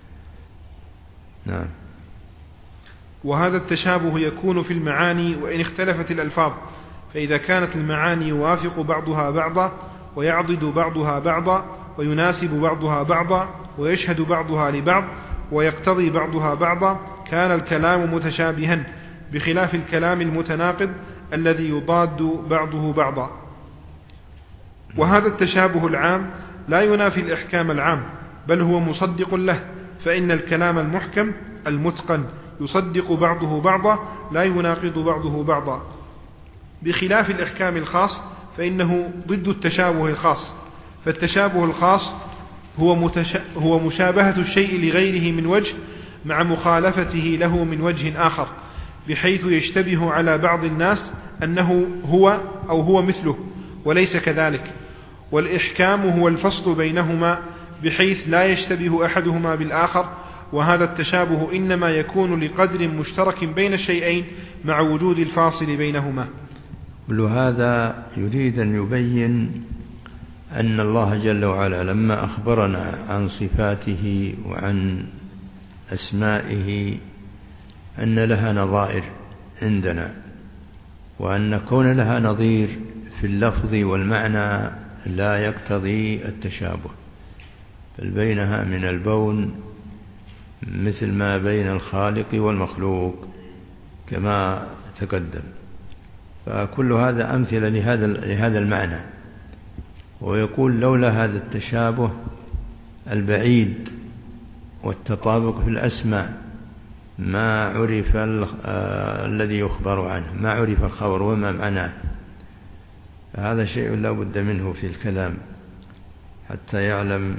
نعم. وهذا التشابه يكون في المعاني وإن اختلفت الألفاظ، فإذا كانت المعاني يوافق بعضها بعضا ويعضد بعضها بعضا ويناسب بعضها بعضا ويشهد بعضها لبعض ويقتضي بعضها بعضا كان الكلام متشابها، بخلاف الكلام المتناقض الذي يضاد بعضه بعضا. وهذا التشابه العام لا ينافي الإحكام العام، بل هو مصدق له، فإن الكلام المحكم المتقن يصدق بعضه بعضا لا يناقض بعضه بعضا، بخلاف الإحكام الخاص فإنه ضد التشابه الخاص. فالتشابه الخاص هو مشابهة الشيء لغيره من وجه مع مخالفته له من وجه آخر، بحيث يشتبه على بعض الناس أنه هو أو هو مثله وليس كذلك. والإحكام هو الفصل بينهما بحيث لا يشتبه أحدهما بالآخر، وهذا التشابه إنما يكون لقدر مشترك بين الشيئين مع وجود الفاصل بينهما. كل هذا يريد أن يبين أن الله جل وعلا لما أخبرنا عن صفاته وعن أسمائه أن لها نظائر عندنا، وأن كون لها نظير في اللفظ والمعنى لا يقتضي التشابه، بل بينها من البون مثل ما بين الخالق والمخلوق كما تقدم. فكل هذا أمثلة لهذا المعنى. ويقول لولا هذا التشابه البعيد والتطابق في الأسماء ما عرف الذي يخبر عنه، ما عرف الخبر وما معناه. هذا شيء لا بد منه في الكلام، حتى يعلم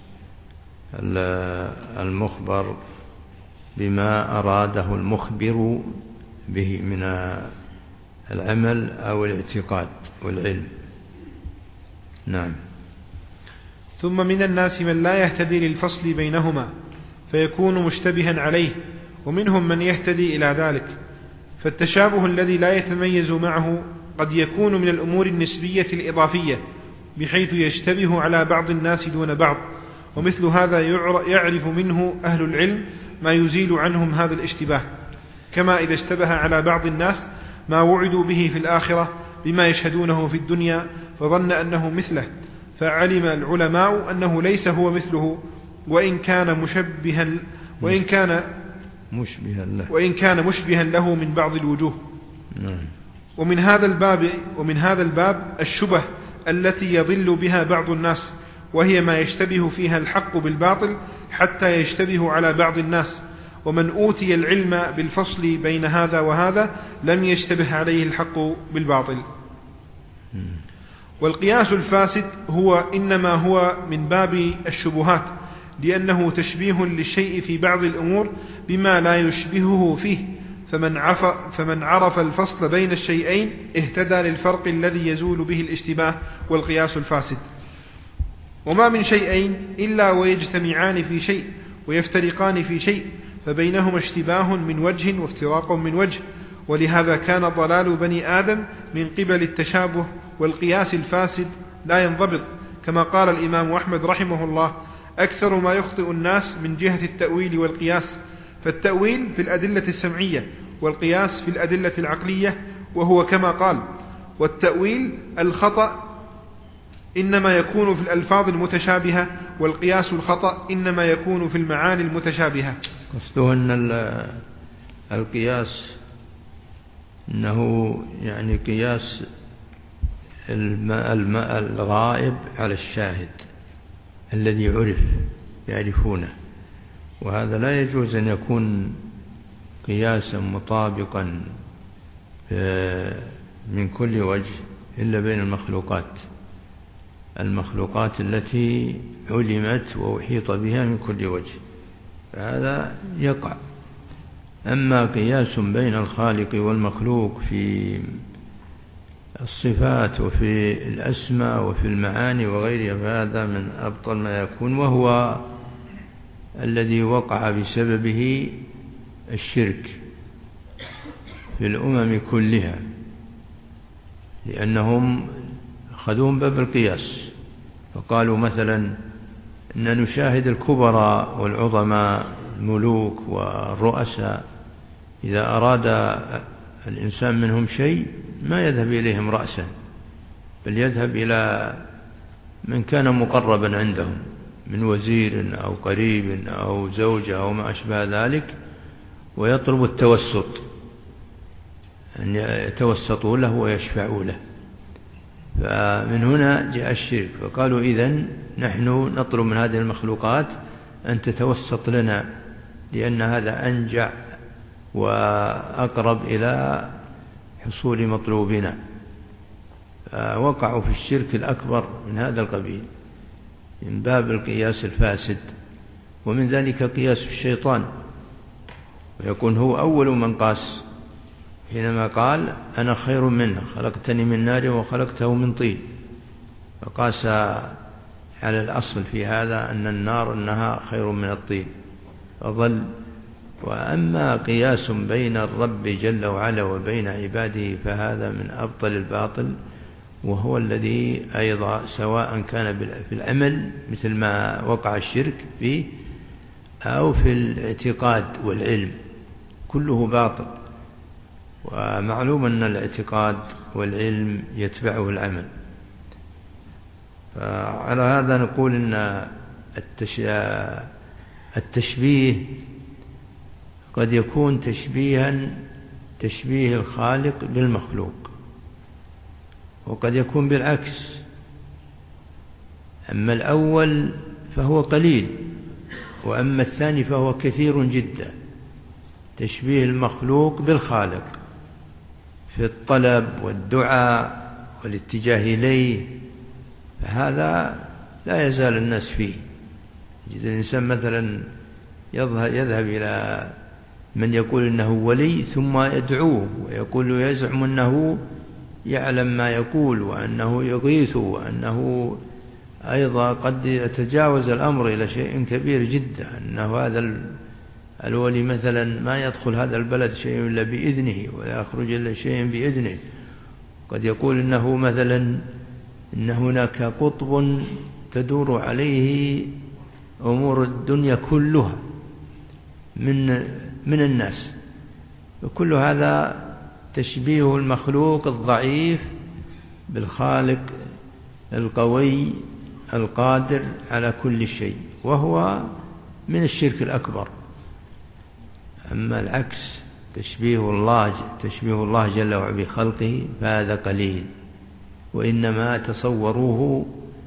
المخبر بما أراده المخبر به من العمل أو الاعتقاد والعلم. نعم. ثم من الناس من لا يهتدي للفصل بينهما فيكون مشتبها عليه، ومنهم من يهتدي إلى ذلك. فالتشابه الذي لا يتميز معه قد يكون من الأمور النسبية الإضافية، بحيث يشتبه على بعض الناس دون بعض، ومثل هذا يعرف منه أهل العلم ما يزيل عنهم هذا الاشتباه، كما إذا اشتبه على بعض الناس ما وعدوا به في الآخرة بما يشهدونه في الدنيا فظن أنه مثله، فعلم العلماء أنه ليس هو مثله، وإن كان مشبها له من بعض الوجوه. ومن هذا الباب الشبه التي يضل بها بعض الناس، وهي ما يشتبه فيها الحق بالباطل حتى يشتبه على بعض الناس، ومن أوتي العلم بالفصل بين هذا وهذا لم يشتبه عليه الحق بالباطل. والقياس الفاسد إنما هو من باب الشبهات، لأنه تشبيه للشيء في بعض الأمور بما لا يشبهه فيه، فمن عرف الفصل بين الشيئين اهتدى للفرق الذي يزول به الاشتباه والقياس الفاسد. وما من شيئين إلا ويجتمعان في شيء ويفترقان في شيء، فبينهما اشتباه من وجه وافتراق من وجه، ولهذا كان ضلال بني آدم من قبل التشابه والقياس الفاسد لا ينضبط، كما قال الإمام أحمد رحمه الله: أكثر ما يخطئ الناس من جهة التأويل والقياس، فالتأويل في الأدلة السمعية والقياس في الأدلة العقلية، وهو كما قال: والتأويل الخطأ إنما يكون في الألفاظ المتشابهة، والقياس الخطأ إنما يكون في المعاني المتشابهة. قصده أن القياس أنه يعني قياس الغائب على الشاهد الذي يعرفونه، وهذا لا يجوز أن يكون قياسا مطابقا من كل وجه إلا بين المخلوقات التي علمت وأحيط بها من كل وجه، فهذا يقع. أما قياس بين الخالق والمخلوق في الصفات وفي الأسماء وفي المعاني وغيرها فهذا من أبطل ما يكون، وهو الذي وقع بسببه الشرك في الأمم كلها، لأنهم أخذون باب القياس، فقالوا مثلا أن نشاهد الكبراء والعظماء الملوك والرؤساء إذا أراد الإنسان منهم شيء ما يذهب إليهم رأسا، بل يذهب إلى من كان مقربا عندهم من وزير أو قريب أو زوجة أو ما أشبه ذلك، ويطلب التوسط، أن يتوسطوا له ويشفعوا له. فمن هنا جاء الشرك، فقالوا إذن نحن نطلب من هذه المخلوقات أن تتوسط لنا، لأن هذا أنجع وأقرب إلى حصول مطلوبنا. وقعوا في الشرك الأكبر من هذا القبيل من باب القياس الفاسد. ومن ذلك قياس الشيطان، ويكون هو أول من قاس حينما قال أنا خير منه خلقتني من نار وخلقته من طين، فقاس على الأصل في هذا أن النار أنها خير من الطين فظل. وأما قياس بين الرب جل وعلا وبين عباده فهذا من أبطل الباطل، وهو الذي أيضا سواء كان في العمل مثل ما وقع الشرك فيه أو في الاعتقاد والعلم، كله باطل. ومعلوم أن الاعتقاد والعلم يتبعه العمل. فعلى هذا نقول أن التشبيه قد يكون تشبيه الخالق بالمخلوق، وقد يكون بالعكس. أما الأول فهو قليل، وأما الثاني فهو كثير جدا، تشبيه المخلوق بالخالق في الطلب والدعاء والاتجاه إليه، فهذا لا يزال الناس فيه. يجد الإنسان مثلا يذهب إلى من يقول إنه ولي ثم يدعوه ويقول يزعم أنه يعلم ما يقول وأنه يغيث وأنه أيضا قد يتجاوز الأمر إلى شيء كبير جدا، أنه هذا الولي مثلا ما يدخل هذا البلد شيء إلا بإذنه ولا يخرج إلا شيء بإذنه. قد يقول إنه مثلا إن هناك قطب تدور عليه أمور الدنيا كلها من الناس، وكل هذا تشبيه المخلوق الضعيف بالخالق القوي القادر على كل شيء، وهو من الشرك الأكبر. أما العكس تشبيه الله جل وعلا بخلقه فهذا قليل، وإنما تصوروه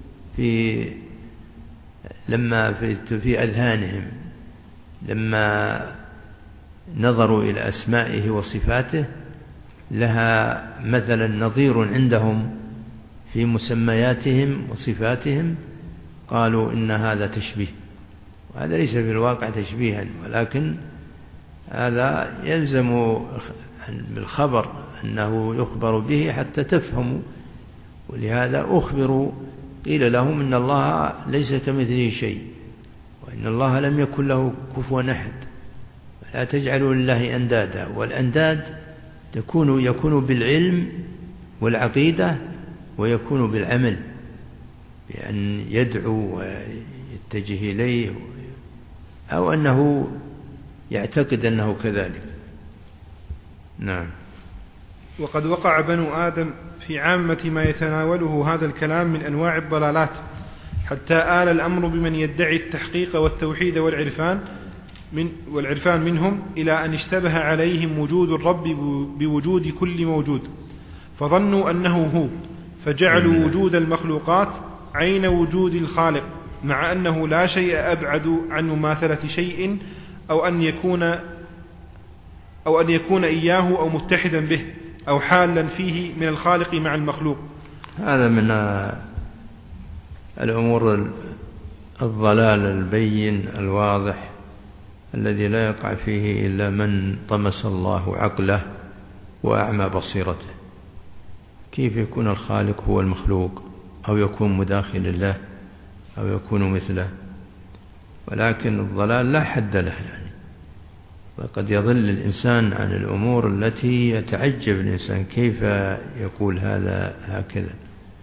لما في أذهانهم لما نظروا إلى أسمائه وصفاته لها مثلا نظير عندهم في مسمياتهم وصفاتهم، قالوا إن هذا تشبيه، وهذا ليس في الواقع تشبيها، ولكن هذا يلزم بالخبر أنه يخبر به حتى تفهموا. ولهذا أخبروا قيل لهم إن الله ليس كمثله شيء، وإن الله لم يكن له كفوا أحد، لا تجعلوا لله أندادا. والأنداد يكون بالعلم والعقيدة، ويكون بالعمل بأن يدعو ويتجه إليه، أو أنه يعتقد أنه كذلك. نعم. وقد وقع بنو آدم في عامة ما يتناوله هذا الكلام من أنواع الضلالات، حتى آل الأمر بمن يدعي التحقيق والتوحيد والعرفان منهم إلى أن اشتبه عليهم وجود الرب بوجود كل موجود، فظنوا أنه هو، فجعلوا وجود المخلوقات عين وجود الخالق، مع أنه لا شيء أبعد عن مماثلة شيء أو أن يكون إياه أو متحدا به أو حالا فيه من الخالق مع المخلوق. هذا من الأمور الضلال البين الواضح الذي لا يقع فيه إلا من طمس الله عقله وأعمى بصيرته. كيف يكون الخالق هو المخلوق، أو يكون مداخل له، أو يكون مثله؟ ولكن الضلال لا حد له، يعني وقد يضل الإنسان عن الأمور التي يتعجب الإنسان كيف يقول هذا هكذا،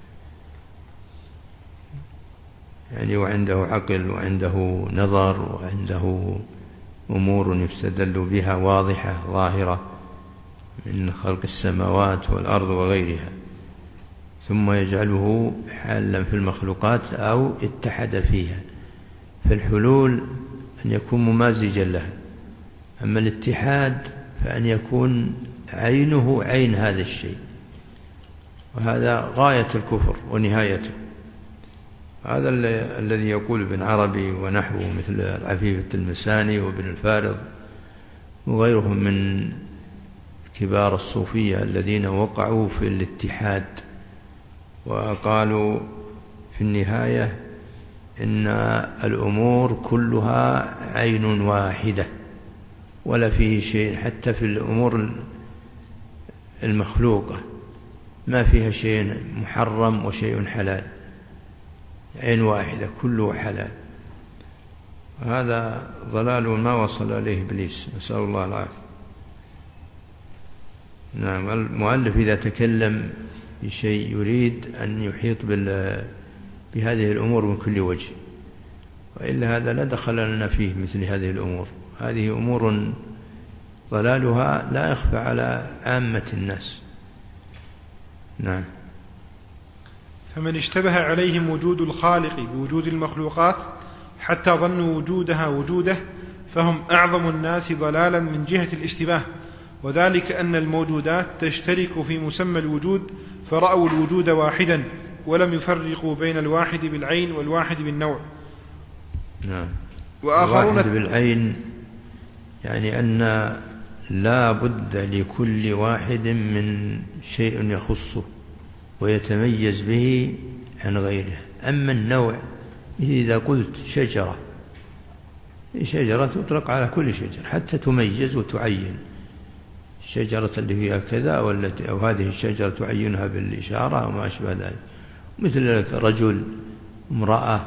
يعني وعنده عقل وعنده نظر وعنده أمور يستدل بها واضحة ظاهرة من خلق السماوات والأرض وغيرها، ثم يجعله حالا في المخلوقات أو اتحد فيها. فالحلول أن يكون ممازجا لها، أما الاتحاد فأن يكون عينه عين هذا الشيء، وهذا غاية الكفر ونهايته. هذا الذي يقول ابن عربي ونحوه مثل العفيف التلمساني وابن الفارض وغيرهم من كبار الصوفية الذين وقعوا في الاتحاد، وقالوا في النهاية إن الأمور كلها عين واحدة، ولا فيه شيء، حتى في الأمور المخلوقة ما فيها شيء محرم وشيء حلال، عين واحدة كله حلال. هذا ضلال ما وصل إليه إبليس، نسأل الله العافية. نعم. المؤلف إذا تكلم بشيء يريد أن يحيط بهذه الأمور من كل وجه، وإلا هذا لا دخل لنا فيه مثل هذه الأمور. هذه أمور ضلالها لا يخفى على عامة الناس. نعم. فمن اشتبه عليهم وجود الخالق بوجود المخلوقات حتى ظنوا وجودها وجوده، فهم أعظم الناس ضلالا من جهة الاشتباه، وذلك أن الموجودات تشترك في مسمى الوجود، فرأوا الوجود واحدا ولم يفرقوا بين الواحد بالعين والواحد بالنوع. نعم. وآخرون الواحد بالعين يعني أن لا بد لكل واحد من شيء يخصه ويتميز به عن غيره. أما النوع إذا قلت شجرة تطلق على كل شجرة حتى تميز وتعين الشجرة اللي فيها كذا أو هذه الشجرة تعينها بالإشارة وما أشبه ذلك، مثل رجل امرأة.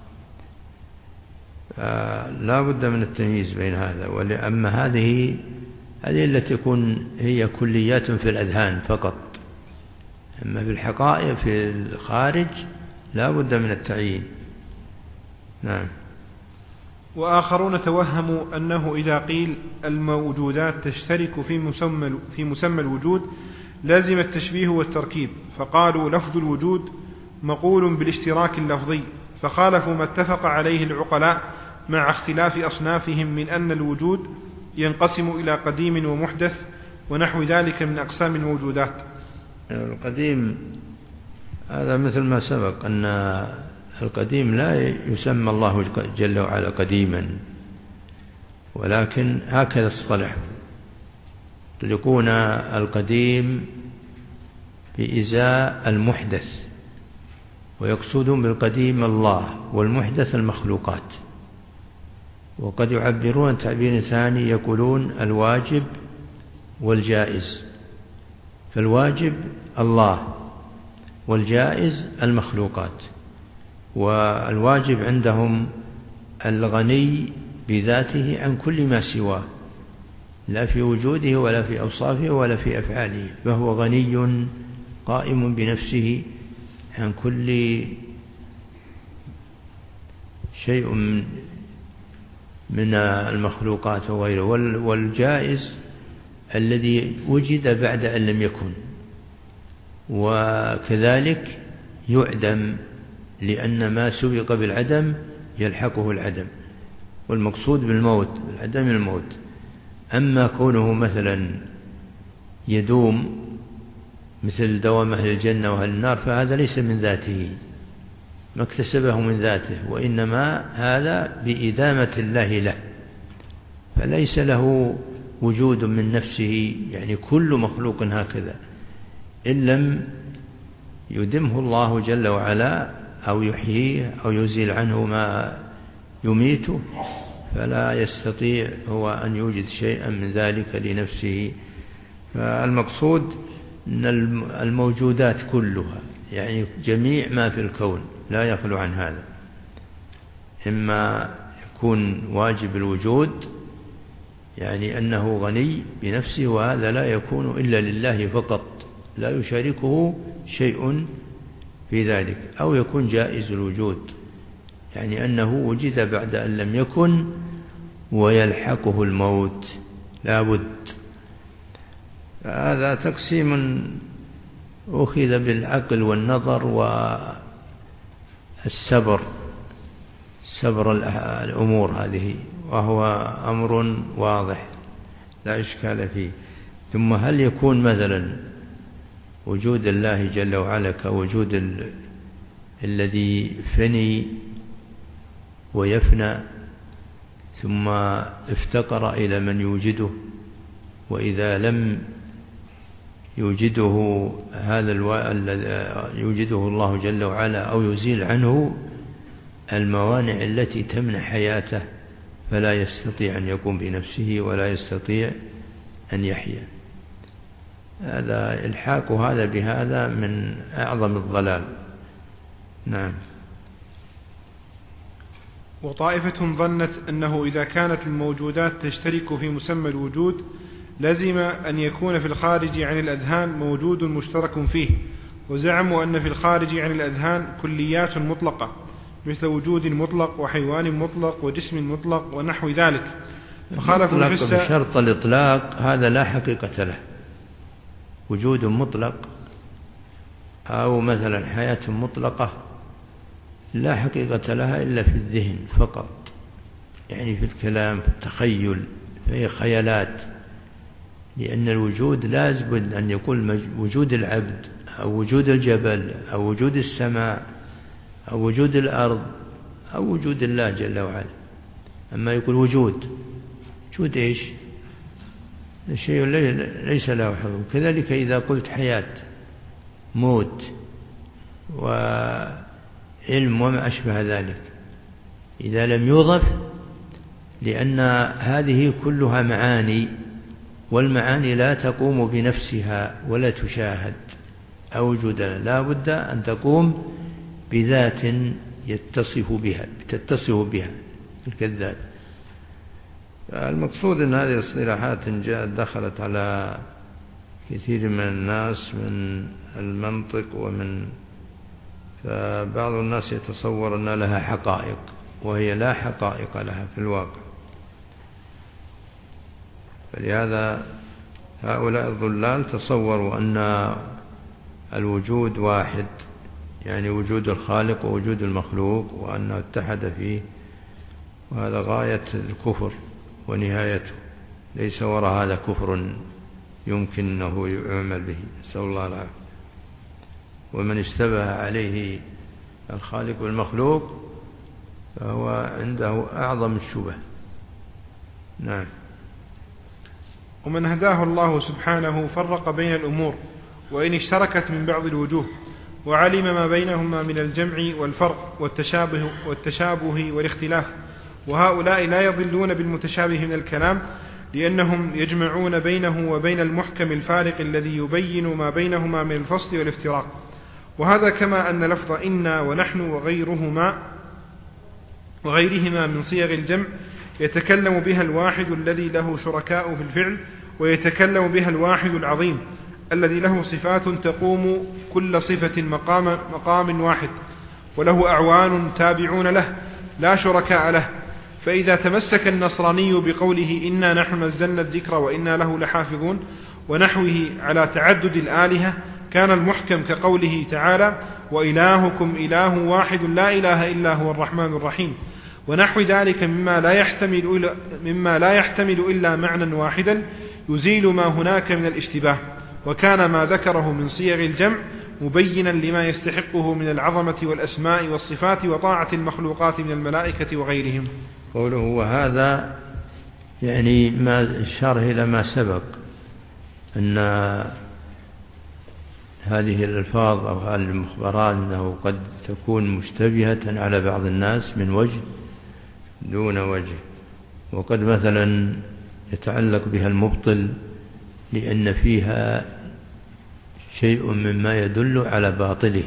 لا بد من التمييز بين هذا. أما هذه التي تكون هي كليات في الأذهان فقط، أما في الحقائق في الخارج لا بد من التعيين. نعم. وآخرون توهموا أنه إذا قيل الموجودات تشترك في مسمى الوجود لازم التشبيه والتركيب، فقالوا لفظ الوجود مقول بالاشتراك اللفظي، فخالفوا ما اتفق عليه العقلاء مع اختلاف أصنافهم من أن الوجود ينقسم إلى قديم ومحدث ونحو ذلك من أقسام الموجودات. القديم هذا مثل ما سبق أن القديم لا يسمى الله جل وعلا قديما، ولكن هكذا اصطلحوا، يطلقون القديم بإزاء المحدث، ويقصدون بالقديم الله، والمحدث المخلوقات. وقد يعبرون تعبير ثاني يقولون الواجب والجائز، فالواجب الله والجائز المخلوقات. والواجب عندهم الغني بذاته عن كل ما سواه، لا في وجوده ولا في أوصافه ولا في أفعاله، فهو غني قائم بنفسه عن كل شيء من المخلوقات وغيره. والجائز الذي وجد بعد أن لم يكن، وكذلك يعدم، لأن ما سبق بالعدم يلحقه العدم، والمقصود بالموت العدم الموت. أما كونه مثلا يدوم مثل دوام أهل الجنة وأهل النار فهذا ليس من ذاته، ما اكتسبه من ذاته، وإنما هذا بإدامة الله له، فليس له وجود من نفسه. يعني كل مخلوق هكذا إن لم يدمه الله جل وعلا أو يحييه أو يزيل عنه ما يميته فلا يستطيع هو أن يوجد شيئا من ذلك لنفسه. فالمقصود أن الموجودات كلها، يعني جميع ما في الكون لا يخلو عن هذا، إما يكون واجب الوجود يعني أنه غني بنفسه، وهذا لا يكون إلا لله فقط لا يشاركه شيء في ذلك، أو يكون جائز الوجود يعني أنه وجد بعد أن لم يكن ويلحقه الموت لا بد. هذا تقسيم أخذ بالعقل والنظر والسبر، سبر الأمور هذه، وهو أمر واضح لا إشكال فيه. ثم هل يكون مثلا وجود الله جل وعلا كوجود الذي فني ويفنى ثم افتقر إلى من يوجده، وإذا لم يوجده يوجده الله جل وعلا أو يزيل عنه الموانع التي تمنع حياته فلا يستطيع أن يقوم بنفسه ولا يستطيع أن يحيا. هذا الحاق هذا بهذا من أعظم الضلال. نعم. وطائفة ظنت أنه إذا كانت الموجودات تشترك في مسمى الوجود لازم أن يكون في الخارج عن الأذهان موجود مشترك فيه، وزعموا أن في الخارج عن الأذهان كليات مطلقة مثل وجود مطلق وحيوان مطلق وجسم مطلق ونحو ذلك، فخالفوا بشرط الإطلاق هذا لا حقيقة له. وجود مطلق أو مثلا حياة مطلقة لا حقيقة لها إلا في الذهن فقط، يعني في الكلام في التخيل، فهي خيالات. لأن الوجود لازم أن يقول وجود العبد أو وجود الجبل أو وجود السماء أو وجود الأرض أو وجود الله جل وعلا. أما يقول وجود إيش؟ شيء ليس له حكم. كذلك إذا قلت حياة موت وعلم وما أشبه ذلك إذا لم يوظف، لأن هذه كلها معاني، والمعاني لا تقوم بنفسها ولا تشاهد أو وجودها، لا بد أن تقوم بذات تتصف بها الكذاب. المقصود أن هذه الاصطلاحات دخلت على كثير من الناس من المنطق فبعض الناس يتصور أن لها حقائق، وهي لا حقائق لها في الواقع. فلهذا هؤلاء الضلال تصوروا أن الوجود واحد، يعني وجود الخالق ووجود المخلوق، وأنه اتحد فيه، وهذا غاية الكفر ونهايته، ليس وراء هذا كفر يمكن أنه يعمل به، نسأل الله العافية. ومن اشتبه عليه الخالق والمخلوق فهو عنده أعظم الشبه. نعم. ومن هداه الله سبحانه فرق بين الأمور وإن اشتركت من بعض الوجوه، وعلم ما بينهما من الجمع والفرق والتشابه والاختلاف. وهؤلاء لا يضلون بالمتشابه من الكلام، لأنهم يجمعون بينه وبين المحكم الفارق الذي يبين ما بينهما من الفصل والافتراق. وهذا كما أن لفظ إنا ونحن وغيرهما من صيغ الجمع يتكلم بها الواحد الذي له شركاء في الفعل، ويتكلم بها الواحد العظيم الذي له صفات تقوم كل صفة مقام واحد، وله أعوان تابعون له لا شركاء له. فإذا تمسك النصراني بقوله إنا نحن نزلنا الذكر وإنا له لحافظون ونحوه على تعدد الآلهة، كان المحكم كقوله تعالى وإلهكم إله واحد لا إله إلا هو الرحمن الرحيم، ونحو ذلك مما لا يحتمل إلا معنى واحدا يزيل ما هناك من الاشتباه. وكان ما ذكره من صيغ الجمع مبينا لما يستحقه من العظمة والأسماء والصفات وطاعة المخلوقات من الملائكة وغيرهم. قوله وهذا يعني ما إشاره إلى ما سبق، أن هذه الألفاظ أو هذه المخبرات أنه قد تكون مشتبهة على بعض الناس من وجه دون وجه، وقد مثلا يتعلق بها المبطل لأن فيها شيء مما يدل على باطله.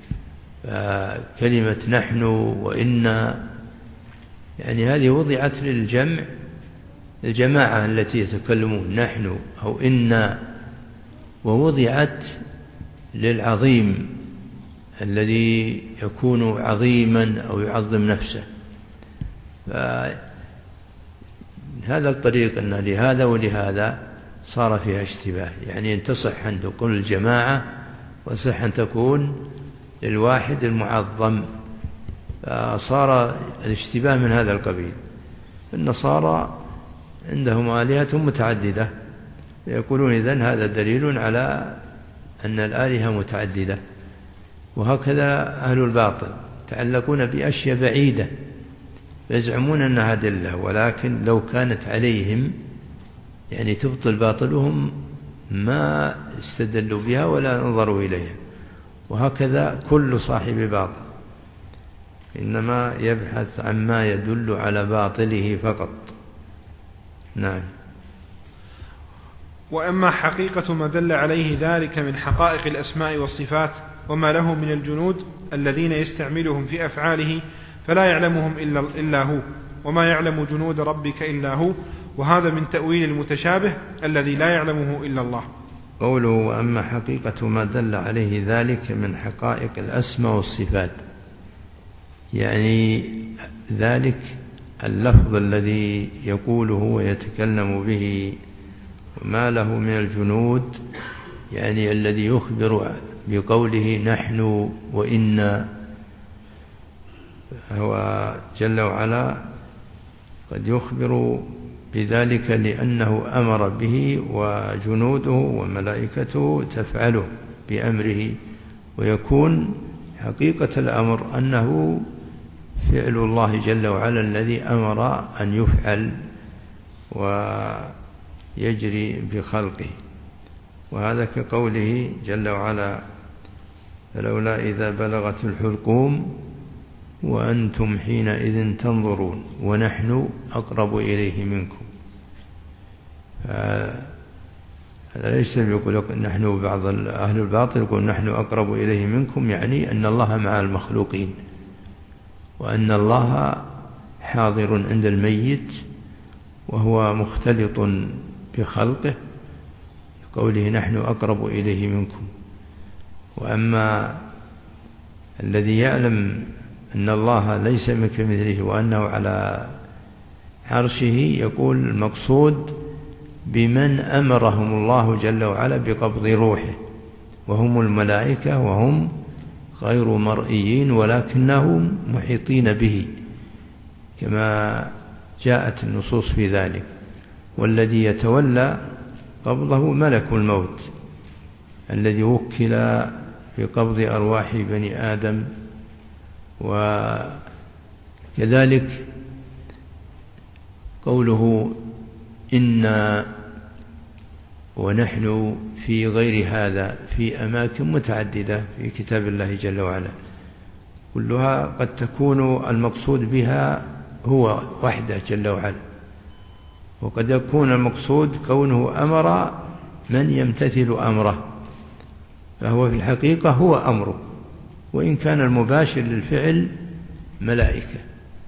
كلمة نحن وإنا يعني هذه وضعت للجمع، الجماعة التي يتكلمون نحن أو إنا، ووضعت للعظيم الذي يكون عظيما أو يعظم نفسه. فهذا الطريق أن لهذا ولهذا صار فيها اشتباه، يعني أن تصح أن تكون الجماعة وصح أن تكون للواحد المعظم، فصار الاشتباه من هذا القبيل. النصارى عندهم آلهة متعددة، يقولون إذن هذا دليل على أن الآلهة متعددة. وهكذا أهل الباطل تعلقون بأشياء بعيدة يزعمون أنها دلة، ولكن لو كانت عليهم يعني تبطل باطلهم ما استدلوا بها ولا نظروا إليها. وهكذا كل صاحب باطل إنما يبحث عما يدل على باطله فقط. نعم. وأما حقيقة ما دل عليه ذلك من حقائق الأسماء والصفات وما له من الجنود الذين يستعملهم في أفعاله فلا يعلمهم إلا هو، وما يعلم جنود ربك إلا هو، وهذا من تأويل المتشابه الذي لا يعلمه إلا الله. قوله وأما حقيقة ما دل عليه ذلك من حقائق الأسماء والصفات، يعني ذلك اللفظ الذي يقوله ويتكلم به وما له من الجنود، يعني الذي يخبر بقوله نحن وإنا، هو جل وعلا قد يخبر بذلك لأنه أمر به وجنوده وملائكته تفعله بأمره، ويكون حقيقة الأمر أنه فعل الله جل وعلا الذي أمر أن يفعل ويجري بخلقه. وهذا كقوله جل وعلا فلولا إذا بلغت الحلقوم وأنتم حينئذ تنظرون ونحن أقرب إليه منكم. هذا ليس يقول نحن، بعض أهل الباطل يقول نحن أقرب إليه منكم، يعني أن الله مع المخلوقين، وأن الله حاضر عند الميت وهو مختلط بخلقه، قوله نحن أقرب إليه منكم. وأما الذي يعلم أن الله ليس كمثله وأنه على عرشه، يقول المقصود بمن أمرهم الله جل وعلا بقبض روحه، وهم الملائكة، وهم غير مرئيين ولكنهم محيطين به كما جاءت النصوص في ذلك. والذي يتولى قبضه ملك الموت الذي وكل بقبض أرواح بني آدم. وكذلك قوله إنا ونحن في غير هذا في أماكن متعددة في كتاب الله جل وعلا، كلها قد تكون المقصود بها هو وحده جل وعلا، وقد يكون المقصود كونه أمر من يمتثل أمره، فهو في الحقيقة هو أمره، وإن كان المباشر للفعل ملائكة.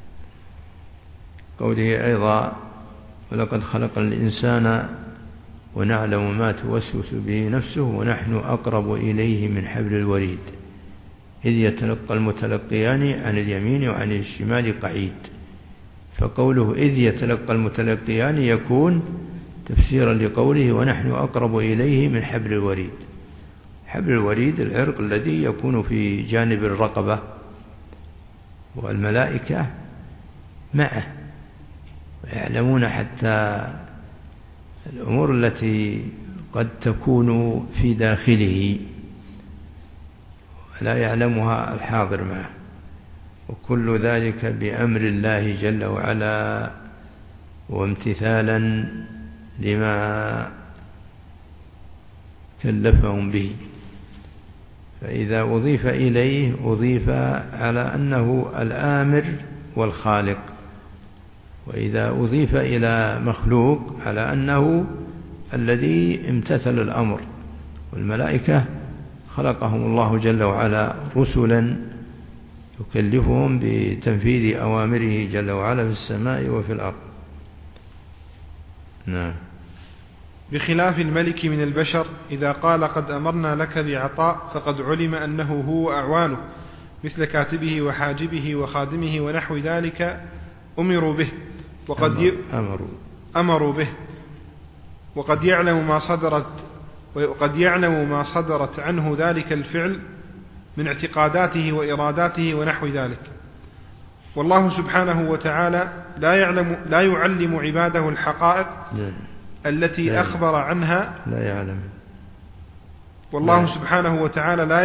قوله أيضا ولقد خلقنا الإنسان ونعلم ما توسوس به نفسه ونحن أقرب إليه من حبل الوريد إذ يتلقى المتلقيان عن اليمين وعن الشمال قعيد. فقوله إذ يتلقى المتلقيان يكون تفسيرا لقوله ونحن أقرب إليه من حبل الوريد. حبل الوريد العرق الذي يكون في جانب الرقبة، والملائكة معه ويعلمون حتى الأمور التي قد تكون في داخله لا يعلمها الحاضر معه، وكل ذلك بأمر الله جل وعلا وامتثالا لما كلفهم به. فإذا أضيف إليه أضيف على أنه الآمر والخالق، وإذا أضيف إلى مخلوق على أنه الذي امتثل الأمر. والملائكة خلقهم الله جل وعلا رسلا يكلفهم بتنفيذ أوامره جل وعلا في السماء وفي الأرض. نعم. بخلاف الملك من البشر إذا قال قد أمرنا لك بعطاء فقد علم أنه هو أعوانه مثل كاتبه وحاجبه وخادمه ونحو ذلك أمروا به، أمروا به، وقد يعلم ما صدرت عنه ذلك الفعل من اعتقاداته وإراداته ونحو ذلك. والله سبحانه وتعالى لا يعلم عباده الحقائق التي أخبر عنها. والله سبحانه وتعالى لا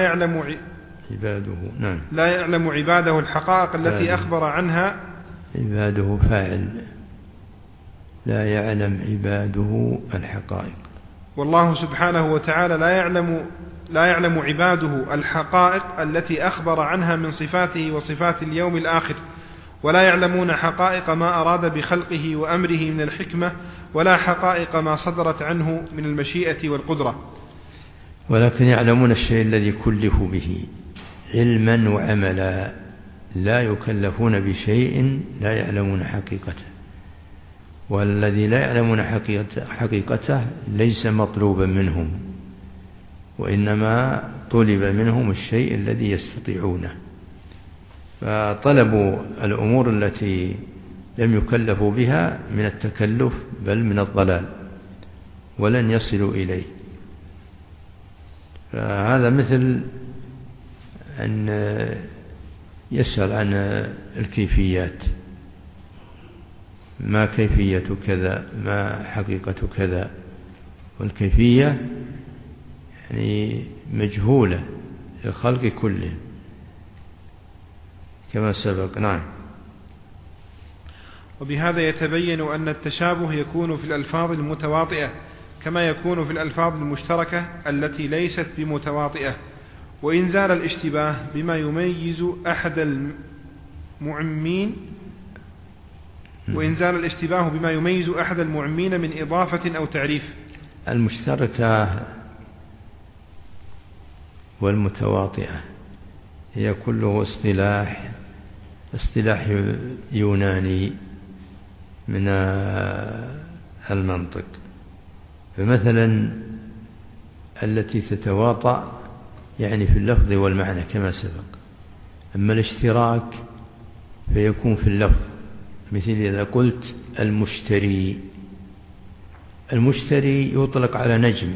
يعلم عباده الحقائق التي أخبر عنها. عباده فاعل، لا يعلم عباده الحقائق. والله سبحانه وتعالى لا يعلم عباده الحقائق التي أخبر عنها من صفاته وصفات اليوم الآخر، ولا يعلمون حقائق ما أراد بخلقه وأمره من الحكمة، ولا حقائق ما صدرت عنه من المشيئة والقدرة، ولكن يعلمون الشيء الذي كلفوا به علما وعملا، لا يكلفون بشيء لا يعلمون حقيقته. والذي لا يعلمون حقيقته ليس مطلوبا منهم، وإنما طلب منهم الشيء الذي يستطيعونه، فطلبوا الأمور التي لم يكلفوا بها من التكلف بل من الضلال، ولن يصلوا إليه. فهذا مثل أن يسأل عن الكيفيات، ما كيفية كذا، ما حقيقة كذا، والكيفية يعني مجهولة للخلق كله كما سبق. نعم. وبهذا يتبين أن التشابه يكون في الألفاظ المتواطئة كما يكون في الألفاظ المشتركة التي ليست بمتواطئة، وإن زال الاشتباه بما يميز معمين وإنزال الاشتباه بما يميز أحد المعمين من إضافة أو تعريف. المشتركة والمتواطئة هي كله اصطلاح يوناني من المنطق. فمثلا التي تتواطأ يعني في اللفظ والمعنى كما سبق. أما الاشتراك فيكون في اللفظ، مثل إذا قلت المشتري يطلق على نجم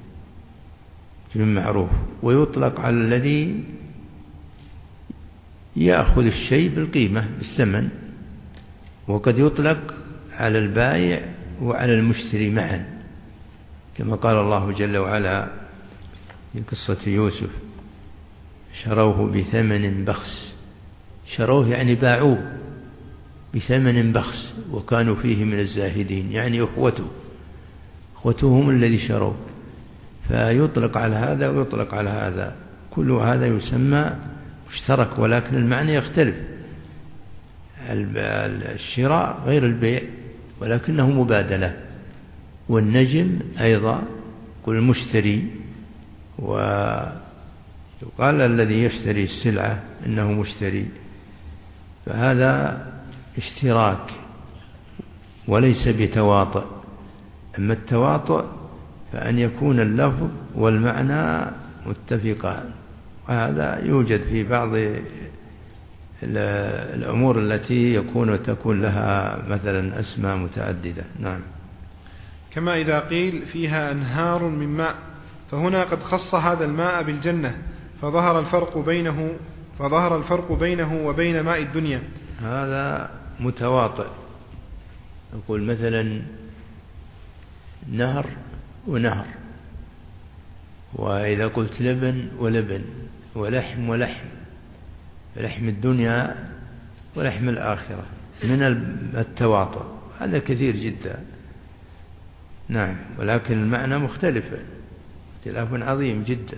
معروف، ويطلق على الذي يأخذ الشيء بالقيمة بالثمن، وقد يطلق على البائع وعلى المشتري معا، كما قال الله جل وعلا في قصة يوسف: شروه بثمن بخس. شروه يعني باعوه بثمن بخس وكانوا فيه من الزاهدين، يعني أخوتهم الذي شروه. فيطلق على هذا ويطلق على هذا، كل هذا يسمى مشترك، ولكن المعنى يختلف. الشراء غير البيع ولكنه مبادلة. والنجم أيضا كل مشتري، ويقال الذي يشتري السلعة إنه مشتري، فهذا اشتراك وليس بتواطؤ. أما التواطؤ فأن يكون اللفظ والمعنى متفقان، وهذا يوجد في بعض الأمور التي تكون لها مثلا أسماء متعددة. نعم. كما إذا قيل فيها أنهار من ماء، فهنا قد خص هذا الماء بالجنة، فظهر الفرق بينه وبين ماء الدنيا. هذا متواطئ. نقول مثلا نهر ونهر، وإذا قلت لبن ولبن، ولحم ولحم، لحم الدنيا ولحم الآخرة، من التواطؤ. هذا كثير جدا. نعم، ولكن المعنى مختلف، اختلاف عظيم جدا.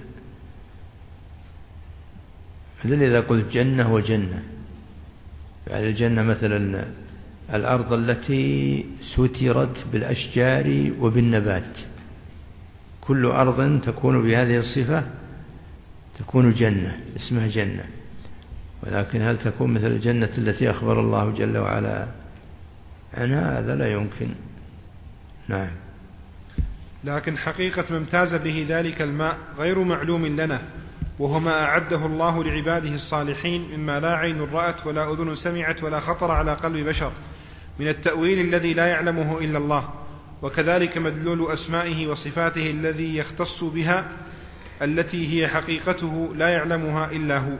مثل إذا قلت جنة وجنة، يعني الجنة مثلا الأرض التي سترت بالأشجار وبالنبات، كل أرض تكون بهذه الصفة تكون جنة، اسمها جنة. ولكن هل تكون مثل الجنة التي أخبر الله جل وعلا عنها؟ هذا لا يمكن. نعم. لكن حقيقة ما امتاز به ذلك الماء غير معلوم لنا، وهو ما أعده الله لعباده الصالحين مما لا عين رأت ولا أذن سمعت ولا خطر على قلب بشر من التأويل الذي لا يعلمه إلا الله، وكذلك مدلول أسمائه وصفاته الذي يختص بها التي هي حقيقته لا يعلمها إلا هو.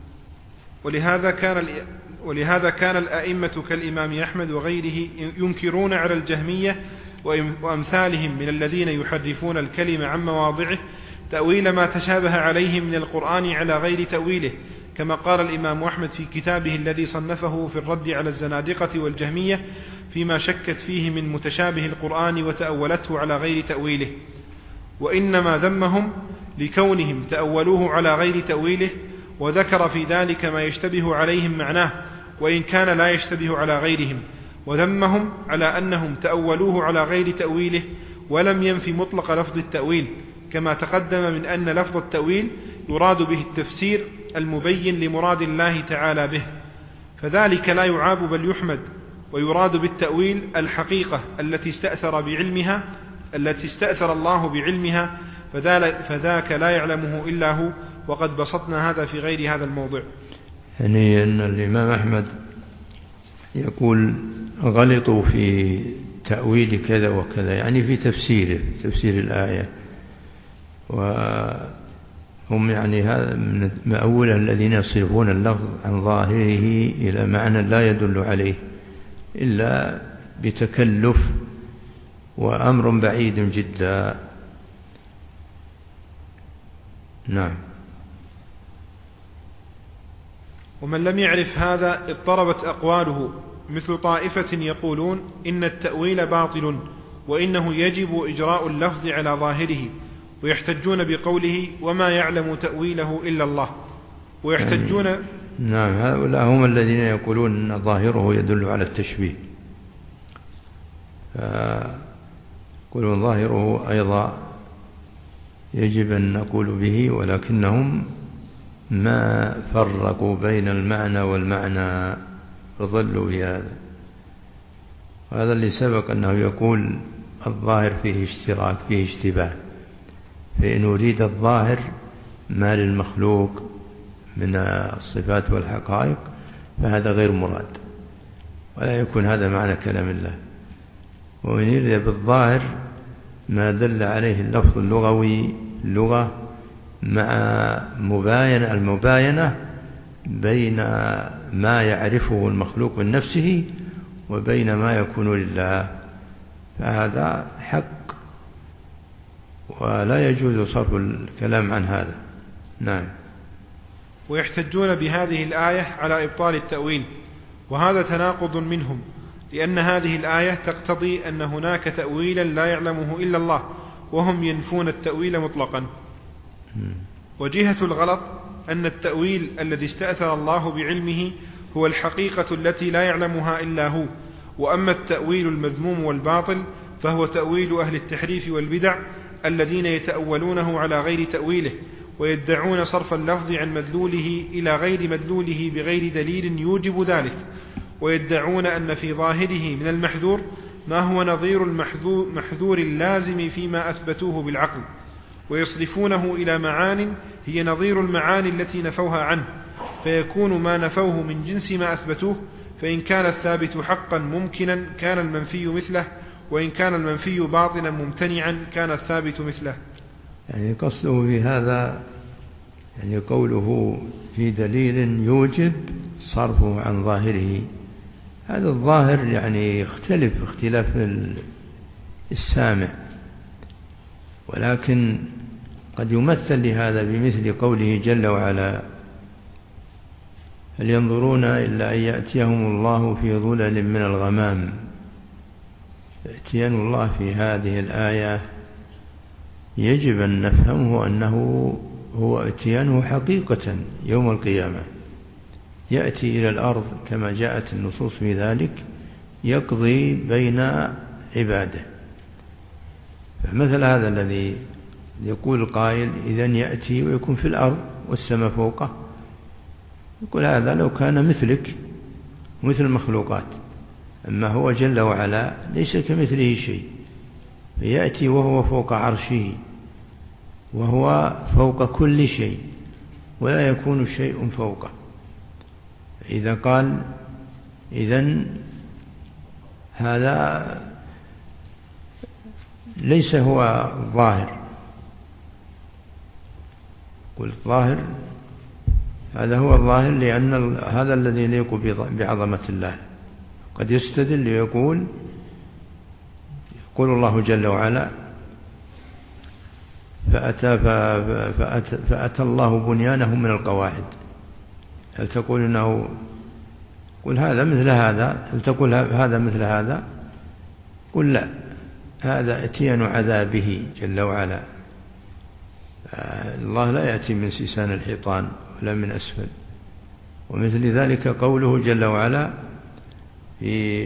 ولهذا كان الأئمة كالإمام أحمد وغيره ينكرون على الجهمية وأمثالهم من الذين يحرفون الكلمة عن مواضعه تأويل ما تشابه عليه من القرآن على غير تأويله، كما قال الإمام أحمد في كتابه الذي صنفه في الرد على الزنادقة والجهمية فيما شكت فيه من متشابه القرآن وتأولته على غير تأويله. وإنما ذمهم لكونهم تأولوه على غير تأويله، وذكر في ذلك ما يشتبه عليهم معناه وإن كان لا يشتبه على غيرهم، وذمهم على أنهم تأولوه على غير تأويله ولم ينفي مطلق لفظ التأويل، كما تقدم من أن لفظ التأويل يراد به التفسير المبين لمراد الله تعالى به، فذلك لا يعاب بل يحمد. ويراد بالتأويل الحقيقة التي استأثر الله بعلمها، فذاك لا يعلمه إلا هو، وقد بسطنا هذا في غير هذا الموضع. يعني أن الإمام أحمد يقول غلطوا في تأويل كذا وكذا، يعني في تفسير الآية، وهم يعني هذا من مأولة الذين يصرفون اللفظ عن ظاهره إلى معنى لا يدل عليه إلا بتكلف وأمر بعيد جدا. نعم. ومن لم يعرف هذا اضطربت أقواله، مثل طائفة يقولون إن التأويل باطل وإنه يجب إجراء اللفظ على ظاهره، ويحتجون بقوله وما يعلم تأويله إلا الله، ويحتجون نعم، هؤلاء هم الذين يقولون أن ظاهره يدل على التشبيه، يقولون ظاهره أيضا يجب أن نقول به، ولكنهم ما فرقوا بين المعنى والمعنى فضلوا بهذا. هذا اللي سبق أنه يقول الظاهر فيه اشتراك، فيه اشتباه، فإن أريد الظاهر ما للمخلوق من الصفات والحقائق فهذا غير مراد، ولا يكون هذا معنى كلام الله. وإن يريد بالظاهر ما دل عليه اللفظ اللغوي اللغة مع المباينة بين ما يعرفه المخلوق من نفسه وبين ما يكون لله، فهذا حق ولا يجوز صرف الكلام عن هذا. نعم. ويحتجون بهذه الآية على إبطال التأويل، وهذا تناقض منهم، لأن هذه الآية تقتضي أن هناك تأويلا لا يعلمه إلا الله، وهم ينفون التأويل مطلقا. وجهة الغلط أن التأويل الذي استأثر الله بعلمه هو الحقيقة التي لا يعلمها إلا هو، وأما التأويل المذموم والباطل فهو تأويل أهل التحريف والبدع الذين يتأولونه على غير تأويله، ويدعون صرف اللفظ عن مدلوله إلى غير مدلوله بغير دليل يوجب ذلك، ويدعون أن في ظاهره من المحذور ما هو نظير المحذور اللازم فيما أثبتوه بالعقل، ويصرفونه إلى معان هي نظير المعاني التي نفوها عنه، فيكون ما نفوه من جنس ما أثبتوه، فإن كان الثابت حقا ممكنا كان المنفي مثله، وإن كان المنفي باطلا ممتنعا كان الثابت مثله. يعني قصده في هذا يعني قوله في دليل يوجب صرفه عن ظاهره، هذا الظاهر يعني يختلف اختلاف السامع، ولكن قد يمثل لهذا بمثل قوله جل وعلا: هل ينظرون إلا أن يأتيهم الله في ظلل من الغمام. اتيان الله في هذه الآية يجب أن نفهمه أنه هو اتيانه حقيقة يوم القيامة، يأتي إلى الأرض كما جاءت النصوص في ذلك، يقضي بين عباده. فمثل هذا الذي يقول القائل إذن يأتي ويكون في الأرض والسماء فوقه، يقول هذا لو كان مثلك مثل المخلوقات، أما هو جل وعلا ليس كمثله شيء، فيأتي وهو فوق عرشه وهو فوق كل شيء ولا يكون شيء فوقه. إذا قال إذن هذا ليس هو الظاهر، قلت ظاهر هذا هو الظاهر لأن هذا الذي يليق بعظمة الله. قد يستدل يقول الله جل وعلا: فأتى الله بنيانهم من القواعد. هل تقول إنه قل هذا مثل هذا؟ هل تقول هذا مثل هذا؟ قل لا، هذا اتيان عذابه جل وعلا. الله لا يأتي من سيسان الحيطان ولا من أسفل. ومثل ذلك قوله جل وعلا في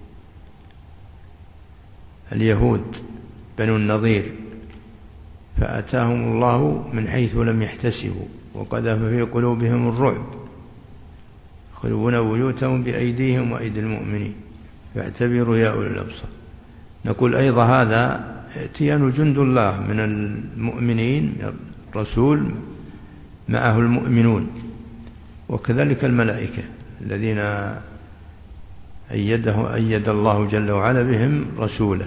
اليهود بنو النضير: فأتاهم الله من حيث لم يحتسبوا وقذف في قلوبهم الرعب يخربون بيوتهم بأيديهم وأيدي المؤمنين فاعتبروا يا أولي الأبصار. نقول أيضا هذا اتيان جند الله من المؤمنين، الرسول معه المؤمنون، وكذلك الملائكة الذين أيد الله جل وعلا بهم رسوله.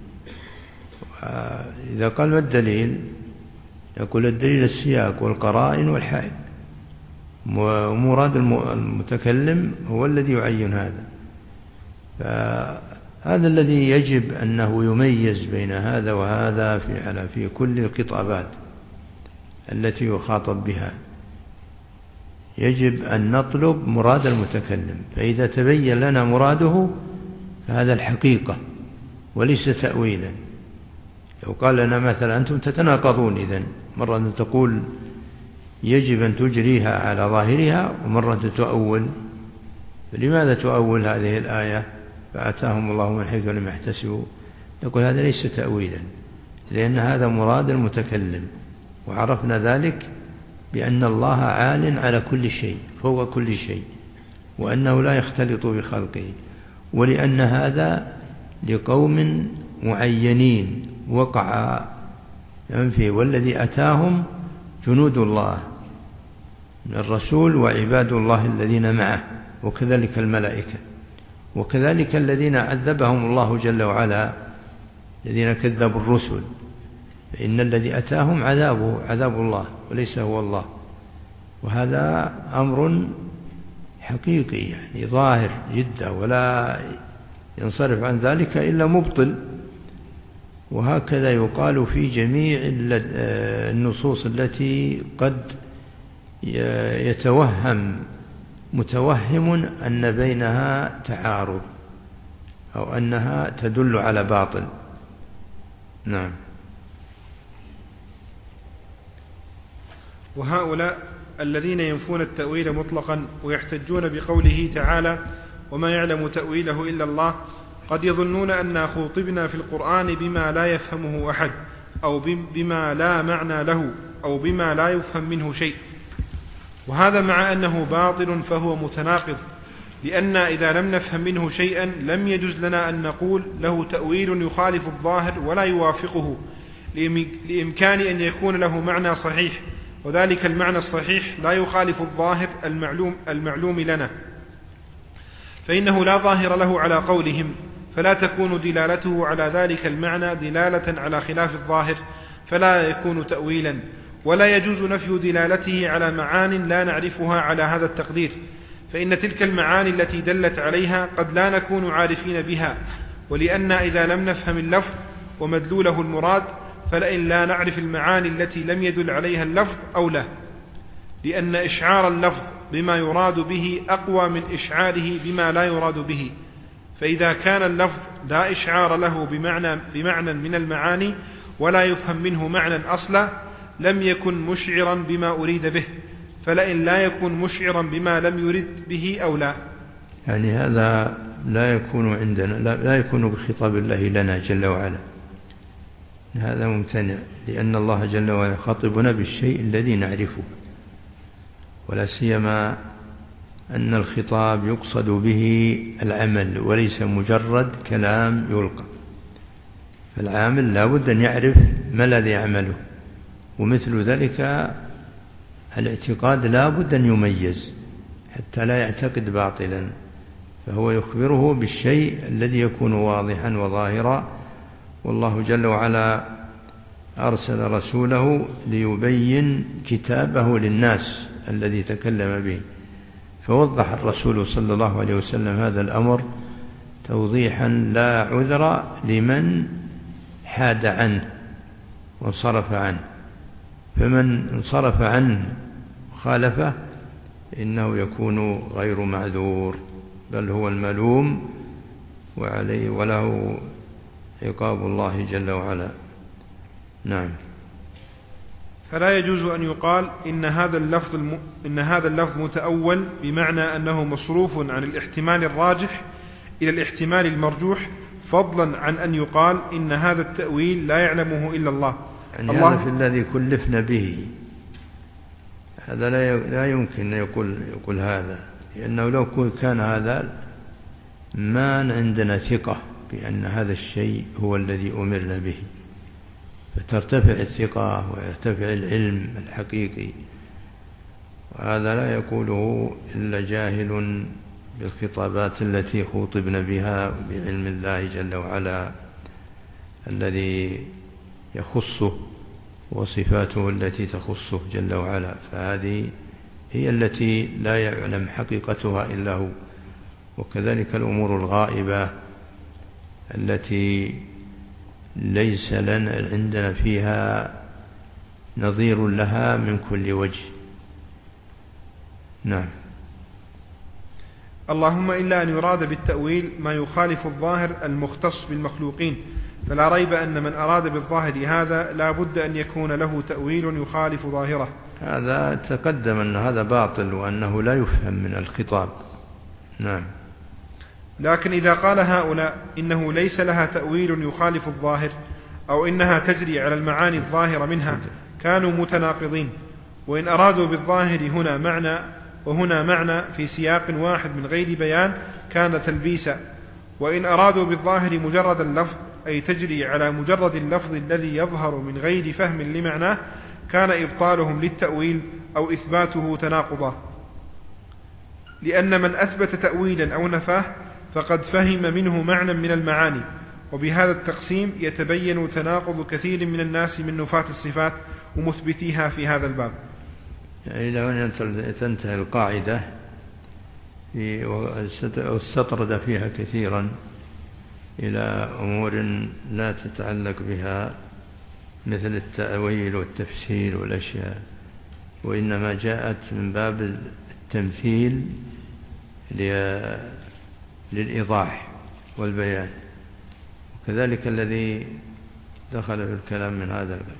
إذا قال ما الدليل؟ يقول الدليل السياق والقرائن والحائل، ومراد المتكلم هو الذي يعين هذا. فهذا الذي يجب أنه يميز بين هذا وهذا في كل الخطابات التي يخاطب بها. يجب أن نطلب مراد المتكلم، فإذا تبين لنا مراده فهذا الحقيقة وليس تأويلا. لو قال لنا مثلا أنتم تتناقضون، إذن مرة تقول يجب أن تجريها على ظاهرها ومرة تؤول. فلماذا تؤول هذه الآية فآتاهم الله من حيث لم يحتسبوا؟ نقول هذا ليس تأويلا، لأن هذا مراد المتكلم، وعرفنا ذلك بأن الله عال على كل شيء فوق كل شيء، وأنه لا يختلط بخلقه، ولأن هذا لقوم معينين وقع فيه، والذي أتاهم جنود الله من الرسول وعباد الله الذين معه، وكذلك الملائكة، وكذلك الذين عذبهم الله جل وعلا الذين كذبوا الرسل، فإن الذي أتاهم عذاب الله وليس هو الله. وهذا أمر حقيقي يعني ظاهر جدا، ولا ينصرف عن ذلك إلا مبطل. وهكذا يقال في جميع النصوص التي قد يتوهم متوهم أن بينها تعارض أو أنها تدل على باطل. نعم. وهؤلاء الذين ينفون التأويل مطلقا ويحتجون بقوله تعالى وما يعلم تأويله إلا الله، قد يظنون أن خوطبنا في القرآن بما لا يفهمه أحد، أو بما لا معنى له، أو بما لا يفهم منه شيء، وهذا مع أنه باطل فهو متناقض، لأن إذا لم نفهم منه شيئا لم يجوز لنا أن نقول له تأويل يخالف الظاهر ولا يوافقه، لإمكان أن يكون له معنى صحيح، وذلك المعنى الصحيح لا يخالف الظاهر المعلوم لنا، فإنه لا ظاهر له على قولهم، فلا تكون دلالته على ذلك المعنى دلالة على خلاف الظاهر، فلا يكون تأويلا. ولا يجوز نفي دلالته على معان لا نعرفها على هذا التقدير، فإن تلك المعاني التي دلت عليها قد لا نكون عارفين بها، ولأن إذا لم نفهم اللفظ ومدلوله المراد فلئن لا نعرف المعاني التي لم يدل عليها اللفظ أولى، لأن إشعار اللفظ بما يراد به أقوى من إشعاره بما لا يراد به. فإذا كان اللفظ لا إشعار له بمعنى من المعاني ولا يفهم منه معنى أصلا لم يكن مشعرا بما أريد به، فلئن لا يكون مشعرا بما لم يرد به أولى. يعني هذا لا يكون عندنا، لا يكون بخطاب الله لنا جل وعلا، هذا ممتنع، لأن الله جل وعلا يخاطبنا بالشيء الذي نعرفه، ولا سيما أن الخطاب يقصد به العمل وليس مجرد كلام يلقى، فالعامل لا بد أن يعرف ما الذي يعمله، ومثل ذلك الاعتقاد لا بد أن يميز حتى لا يعتقد باطلا، فهو يخبره بالشيء الذي يكون واضحا وظاهرا. والله جل وعلا أرسل رسوله ليبين كتابه للناس الذي تكلم به، فوضح الرسول صلى الله عليه وسلم هذا الأمر توضيحا لا عذر لمن حاد عنه وانصرف عنه، فمن انصرف عنه خالفه إنه يكون غير معذور، بل هو الملوم وعليه وله عقاب الله جل وعلا. نعم. فلا يجوز أن يقال إن هذا اللفظ متأول بمعنى أنه مصروف عن الاحتمال الراجح إلى الاحتمال المرجوح، فضلا عن أن يقال إن هذا التأويل لا يعلمه إلا الله. يعني هذا في الذي كلفنا به، هذا لا يمكن أن يقول هذا، لأنه لو كان هذا ما عندنا ثقة بأن هذا الشيء هو الذي أمرنا به، فترتفع الثقة ويرتفع العلم الحقيقي، وهذا لا يقوله إلا جاهل بالخطابات التي خوطبنا بها بعلم الله جل وعلا الذي يخصه وصفاته التي تخصه جل وعلا، فهذه هي التي لا يعلم حقيقتها إلا هو. وكذلك الأمور الغائبة التي ليس لنا عندنا فيها نظير لها من كل وجه. نعم. اللهم إلا أن يراد بالتأويل ما يخالف الظاهر المختص بالمخلوقين، فلا ريب أن من أراد بالظاهر هذا لا بد أن يكون له تأويل يخالف ظاهره، هذا تقدم أن هذا باطل وأنه لا يفهم من الخطاب. نعم. لكن إذا قال هؤلاء إنه ليس لها تأويل يخالف الظاهر أو إنها تجري على المعاني الظاهرة منها كانوا متناقضين، وإن أرادوا بالظاهر هنا معنى وهنا معنى في سياق واحد من غير بيان كان تلبيسا، وإن أرادوا بالظاهر مجرد اللفظ أي تجري على مجرد اللفظ الذي يظهر من غير فهم لمعناه كان إبطالهم للتأويل أو إثباته تناقضا، لأن من أثبت تأويلا أو نفاه فقد فهم منه معنى من المعاني. وبهذا التقسيم يتبين تناقض كثير من الناس من نفاة الصفات ومثبتيها في هذا الباب. يعني لو أن تنتهي القاعدة واستطرد فيها كثيرا إلى أمور لا تتعلق بها مثل التأويل والتفسير والأشياء، وإنما جاءت من باب التمثيل للإيضاح والبيان، وكذلك الذي دخل في الكلام من هذا الباب.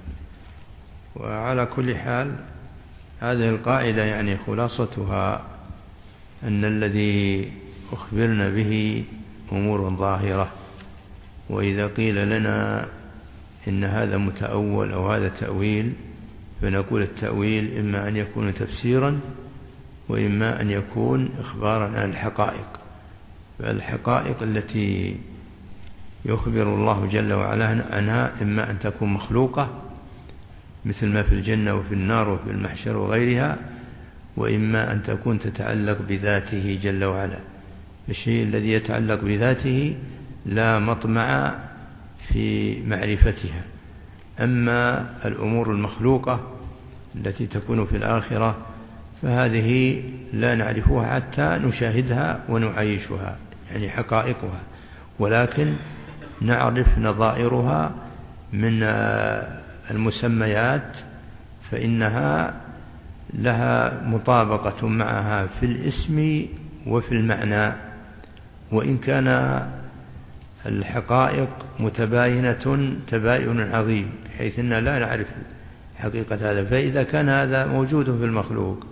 وعلى كل حال هذه القاعدة يعني خلاصتها أن الذي أخبرنا به أمور ظاهرة، وإذا قيل لنا إن هذا متأول أو هذا تأويل فنقول التأويل إما أن يكون تفسيرا وإما أن يكون إخبارا عن الحقائق. فالحقائق التي يخبر الله جل وعلا عنها إما أن تكون مخلوقة مثل ما في الجنة وفي النار وفي المحشر وغيرها، وإما أن تكون تتعلق بذاته جل وعلا. الشيء الذي يتعلق بذاته لا مطمع في معرفتها. أما الأمور المخلوقة التي تكون في الآخرة فهذه لا نعرفها حتى نشاهدها ونعيشها، يعني حقائقها، ولكن نعرف نظائرها من المسميات، فإنها لها مطابقة معها في الاسم وفي المعنى، وإن كان الحقائق متباينة تباين عظيم بحيث أننا لا نعرف حقيقة هذا. فإذا كان هذا موجود في المخلوق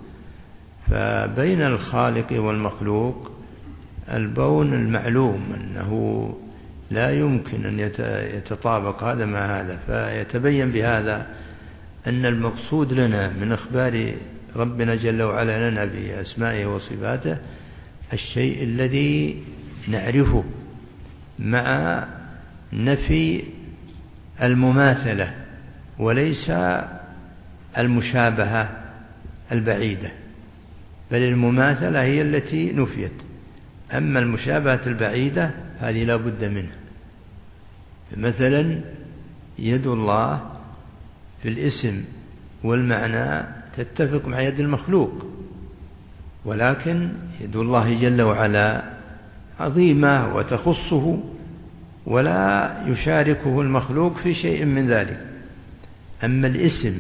فبين الخالق والمخلوق البون المعلوم أنه لا يمكن أن يتطابق هذا مع هذا. فيتبين بهذا أن المقصود لنا من إخبار ربنا جل وعلا لنا بأسمائه وصفاته الشيء الذي نعرفه مع نفي المماثلة وليس المشابهة البعيدة، بل المماثلة هي التي نفيت، أما المشابهة البعيدة هذه لا بد منها. مثلا يد الله في الاسم والمعنى تتفق مع يد المخلوق، ولكن يد الله جل وعلا عظيمة وتخصه ولا يشاركه المخلوق في شيء من ذلك. أما الاسم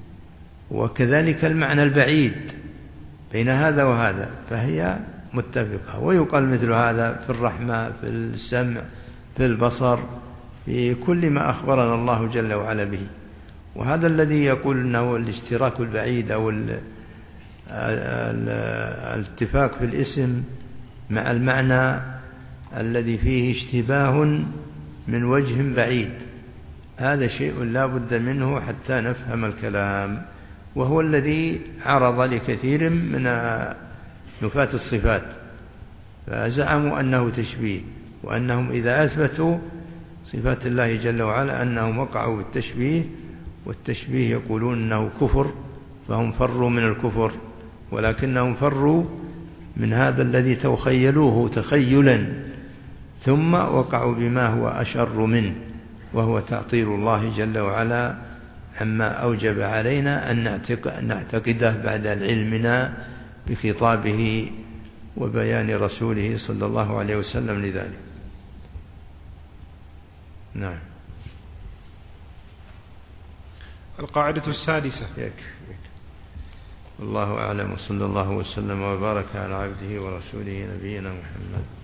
وكذلك المعنى البعيد بين هذا وهذا فهي متفقة. ويقال مثل هذا في الرحمة، في السمع، في البصر، في كل ما أخبرنا الله جل وعلا به. وهذا الذي يقول أنه الاشتراك البعيد أو الاتفاق في الاسم مع المعنى الذي فيه اشتباه من وجه بعيد، هذا شيء لا بد منه حتى نفهم الكلام، وهو الذي عرض لكثير من نفاة الصفات، فزعموا أنه تشبيه، وأنهم إذا أثبتوا صفات الله جل وعلا أنهم وقعوا بالتشبيه، والتشبيه يقولون أنه كفر، فهم فروا من الكفر، ولكنهم فروا من هذا الذي تخيلوه تخيلا ثم وقعوا بما هو أشر منه، وهو تعطيل الله جل وعلا عما أوجب علينا أن نعتقده بعد علمنا بخطابه وبيان رسوله صلى الله عليه وسلم لذلك. نعم. القاعدة السادسة. والله أعلم، صلى الله وسلم وبارك على عبده ورسوله نبينا محمد.